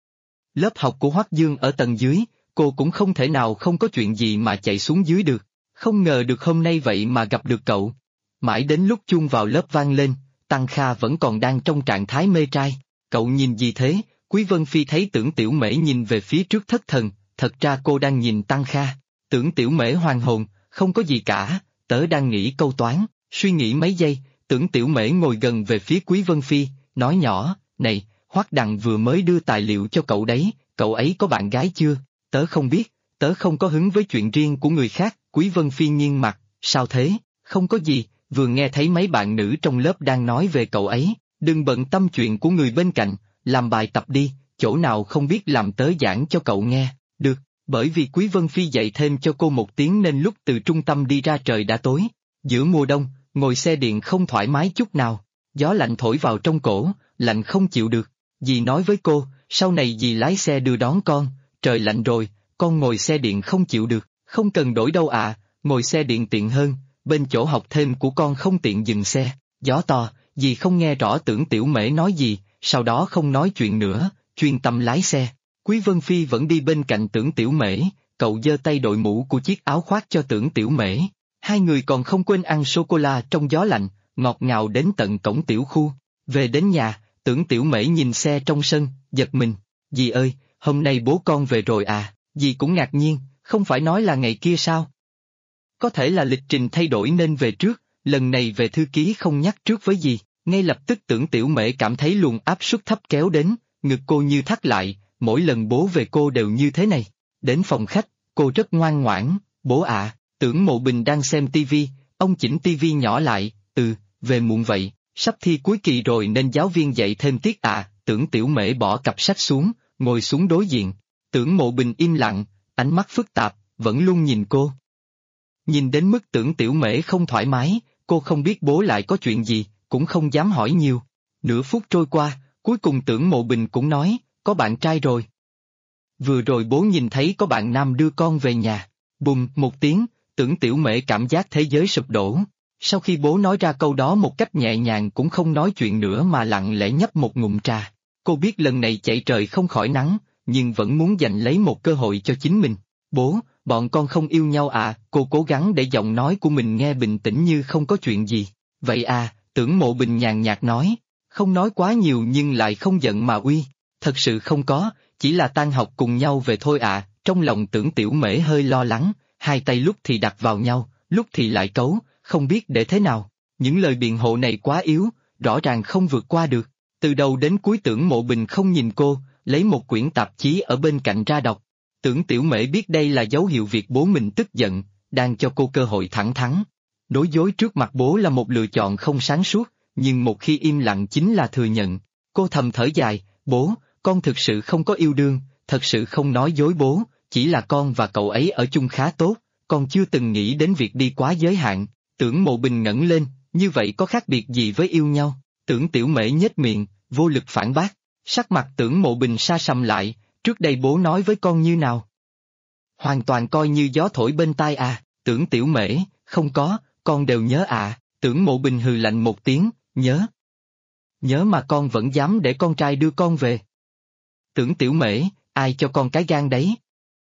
Lớp học của Hoắc Dương ở tầng dưới, cô cũng không thể nào không có chuyện gì mà chạy xuống dưới được. Không ngờ được hôm nay vậy mà gặp được cậu. Mãi đến lúc chuông vào lớp vang lên, Tăng Kha vẫn còn đang trong trạng thái mê trai. Cậu nhìn gì thế? Quý Vân Phi thấy Tưởng Tiểu Mễ nhìn về phía trước thất thần, thật ra cô đang nhìn Tăng Kha. Tưởng Tiểu Mễ hoàn hồn, không có gì cả, tớ đang nghĩ câu toán. Suy nghĩ mấy giây, Tưởng Tiểu Mễ ngồi gần về phía Quý Vân Phi, nói nhỏ, này, Hoắc Đằng vừa mới đưa tài liệu cho cậu đấy, cậu ấy có bạn gái chưa? Tớ không biết, tớ không có hứng với chuyện riêng của người khác. Quý Vân Phi nghiêng mặt, sao thế? Không có gì, vừa nghe thấy mấy bạn nữ trong lớp đang nói về cậu ấy, đừng bận tâm chuyện của người bên cạnh, làm bài tập đi, chỗ nào không biết làm tớ giảng cho cậu nghe, được, bởi vì Quý Vân Phi dạy thêm cho cô 1 tiếng nên lúc từ trung tâm đi ra trời đã tối. Giữa mùa đông, ngồi xe điện không thoải mái chút nào. Gió lạnh thổi vào trong cổ, lạnh không chịu được. Dì nói với cô, sau này dì lái xe đưa đón con, trời lạnh rồi, con ngồi xe điện không chịu được, không cần đổi đâu ạ, ngồi xe điện tiện hơn, bên chỗ học thêm của con không tiện dừng xe. Gió to, dì không nghe rõ Tưởng Tiểu Mễ nói gì, sau đó không nói chuyện nữa, chuyên tâm lái xe. Quý Vân Phi vẫn đi bên cạnh Tưởng Tiểu Mễ, cậu giơ tay đội mũ của chiếc áo khoác cho Tưởng Tiểu Mễ. Hai người còn không quên ăn sô-cô-la trong gió lạnh, ngọt ngào đến tận cổng tiểu khu. Về đến nhà, Tưởng Tiểu Mễ nhìn xe trong sân, giật mình. Dì ơi, hôm nay bố con về rồi à? Dì cũng ngạc nhiên, không phải nói là ngày kia sao? Có thể là lịch trình thay đổi nên về trước, lần này về thư ký không nhắc trước với dì. Ngay lập tức Tưởng Tiểu Mễ cảm thấy luồng áp suất thấp kéo đến, ngực cô như thắt lại, mỗi lần bố về cô đều như thế này. Đến phòng khách, cô rất ngoan ngoãn, bố ạ. Tưởng Mộ Bình đang xem tivi, ông chỉnh tivi nhỏ lại, về muộn vậy, sắp thi cuối kỳ rồi nên giáo viên dạy thêm tiết ạ. Tưởng Tiểu Mễ bỏ cặp sách xuống, ngồi xuống đối diện. Tưởng Mộ Bình im lặng, ánh mắt phức tạp, vẫn luôn nhìn cô. Nhìn đến mức Tưởng Tiểu Mễ không thoải mái, cô không biết bố lại có chuyện gì, cũng không dám hỏi nhiều. Nửa phút trôi qua, cuối cùng Tưởng Mộ Bình cũng nói, có bạn trai rồi. Vừa rồi bố nhìn thấy có bạn nam đưa con về nhà. Bùm một tiếng, Tưởng Tiểu Mễ cảm giác thế giới sụp đổ. Sau khi bố nói ra câu đó một cách nhẹ nhàng cũng không nói chuyện nữa mà lặng lẽ nhấp một ngụm trà. Cô biết lần này chạy trời không khỏi nắng, nhưng vẫn muốn giành lấy một cơ hội cho chính mình. Bố, bọn con không yêu nhau à? Cô cố gắng để giọng nói của mình nghe bình tĩnh như không có chuyện gì. Vậy à, Tưởng Mộ Bình nhàn nhạt nói, không nói quá nhiều nhưng lại không giận mà uy. Thật sự không có, chỉ là tan học cùng nhau về thôi ạ. Trong lòng Tưởng Tiểu Mễ hơi lo lắng, hai tay lúc thì đặt vào nhau, lúc thì lại cấu, không biết để thế nào. Những lời biện hộ này quá yếu, rõ ràng không vượt qua được. Từ đầu đến cuối Tưởng Mộ Bình không nhìn cô, lấy một quyển tạp chí ở bên cạnh ra đọc. Tưởng Tiểu Mễ biết đây là dấu hiệu việc bố mình tức giận, đang cho cô cơ hội thẳng thắn. Nói dối trước mặt bố là một lựa chọn không sáng suốt, nhưng một khi im lặng chính là thừa nhận. Cô thầm thở dài, bố, con thực sự không có yêu đương, thật sự không nói dối bố, chỉ là con và cậu ấy ở chung khá tốt, con chưa từng nghĩ đến việc đi quá giới hạn. Tưởng Mộ Bình ngẩng lên, như vậy có khác biệt gì với yêu nhau? Tưởng Tiểu Mễ nhếch miệng, vô lực phản bác. Sắc mặt Tưởng Mộ Bình sa sầm lại, trước đây bố nói với con như nào? Hoàn toàn coi như gió thổi bên tai à? Tưởng Tiểu Mễ, không có, con đều nhớ à? Tưởng Mộ Bình hừ lạnh một tiếng, nhớ. Nhớ mà con vẫn dám để con trai đưa con về. Tưởng Tiểu Mễ, ai cho con cái gan đấy?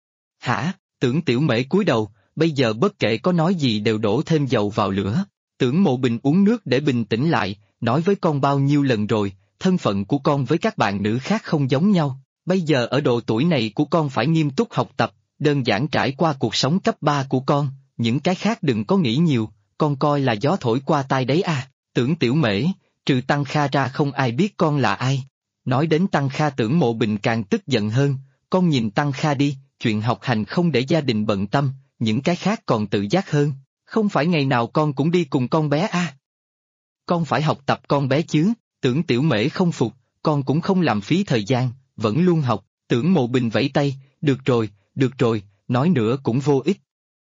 Hả? Tưởng Tiểu Mễ cúi đầu, bây giờ bất kể có nói gì đều đổ thêm dầu vào lửa. Tưởng Mộ Bình uống nước để bình tĩnh lại, nói với con bao nhiêu lần rồi, thân phận của con với các bạn nữ khác không giống nhau. Bây giờ ở độ tuổi này của con phải nghiêm túc học tập, đơn giản trải qua cuộc sống cấp 3 của con, những cái khác đừng có nghĩ nhiều, con coi là gió thổi qua tai đấy à. Tưởng Tiểu Mễ, trừ Tăng Kha ra không ai biết con là ai. Nói đến Tăng Kha Tưởng Mộ Bình càng tức giận hơn, con nhìn Tăng Kha đi, chuyện học hành không để gia đình bận tâm, những cái khác còn tự giác hơn, không phải ngày nào con cũng đi cùng con bé à. Con phải học tập con bé chứ. Tưởng Tiểu Mễ không phục, con cũng không làm phí thời gian, vẫn luôn học. Tưởng Mộ Bình vẫy tay, được rồi, nói nữa cũng vô ích.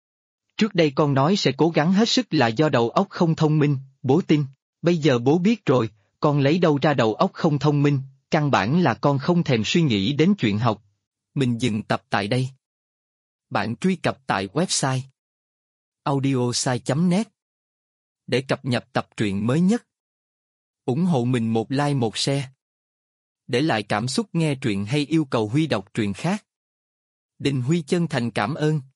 Trước đây con nói sẽ cố gắng hết sức là do đầu óc không thông minh, bố tin. Bây giờ bố biết rồi, con lấy đâu ra đầu óc không thông minh, căn bản là con không thèm suy nghĩ đến chuyện học. Mình dừng tập tại đây. Bạn truy cập tại website audiosai.net để cập nhật tập truyện mới nhất. Ủng hộ mình một like một share. Để lại cảm xúc nghe truyện hay yêu cầu Huy đọc truyện khác. Đình Huy chân thành cảm ơn.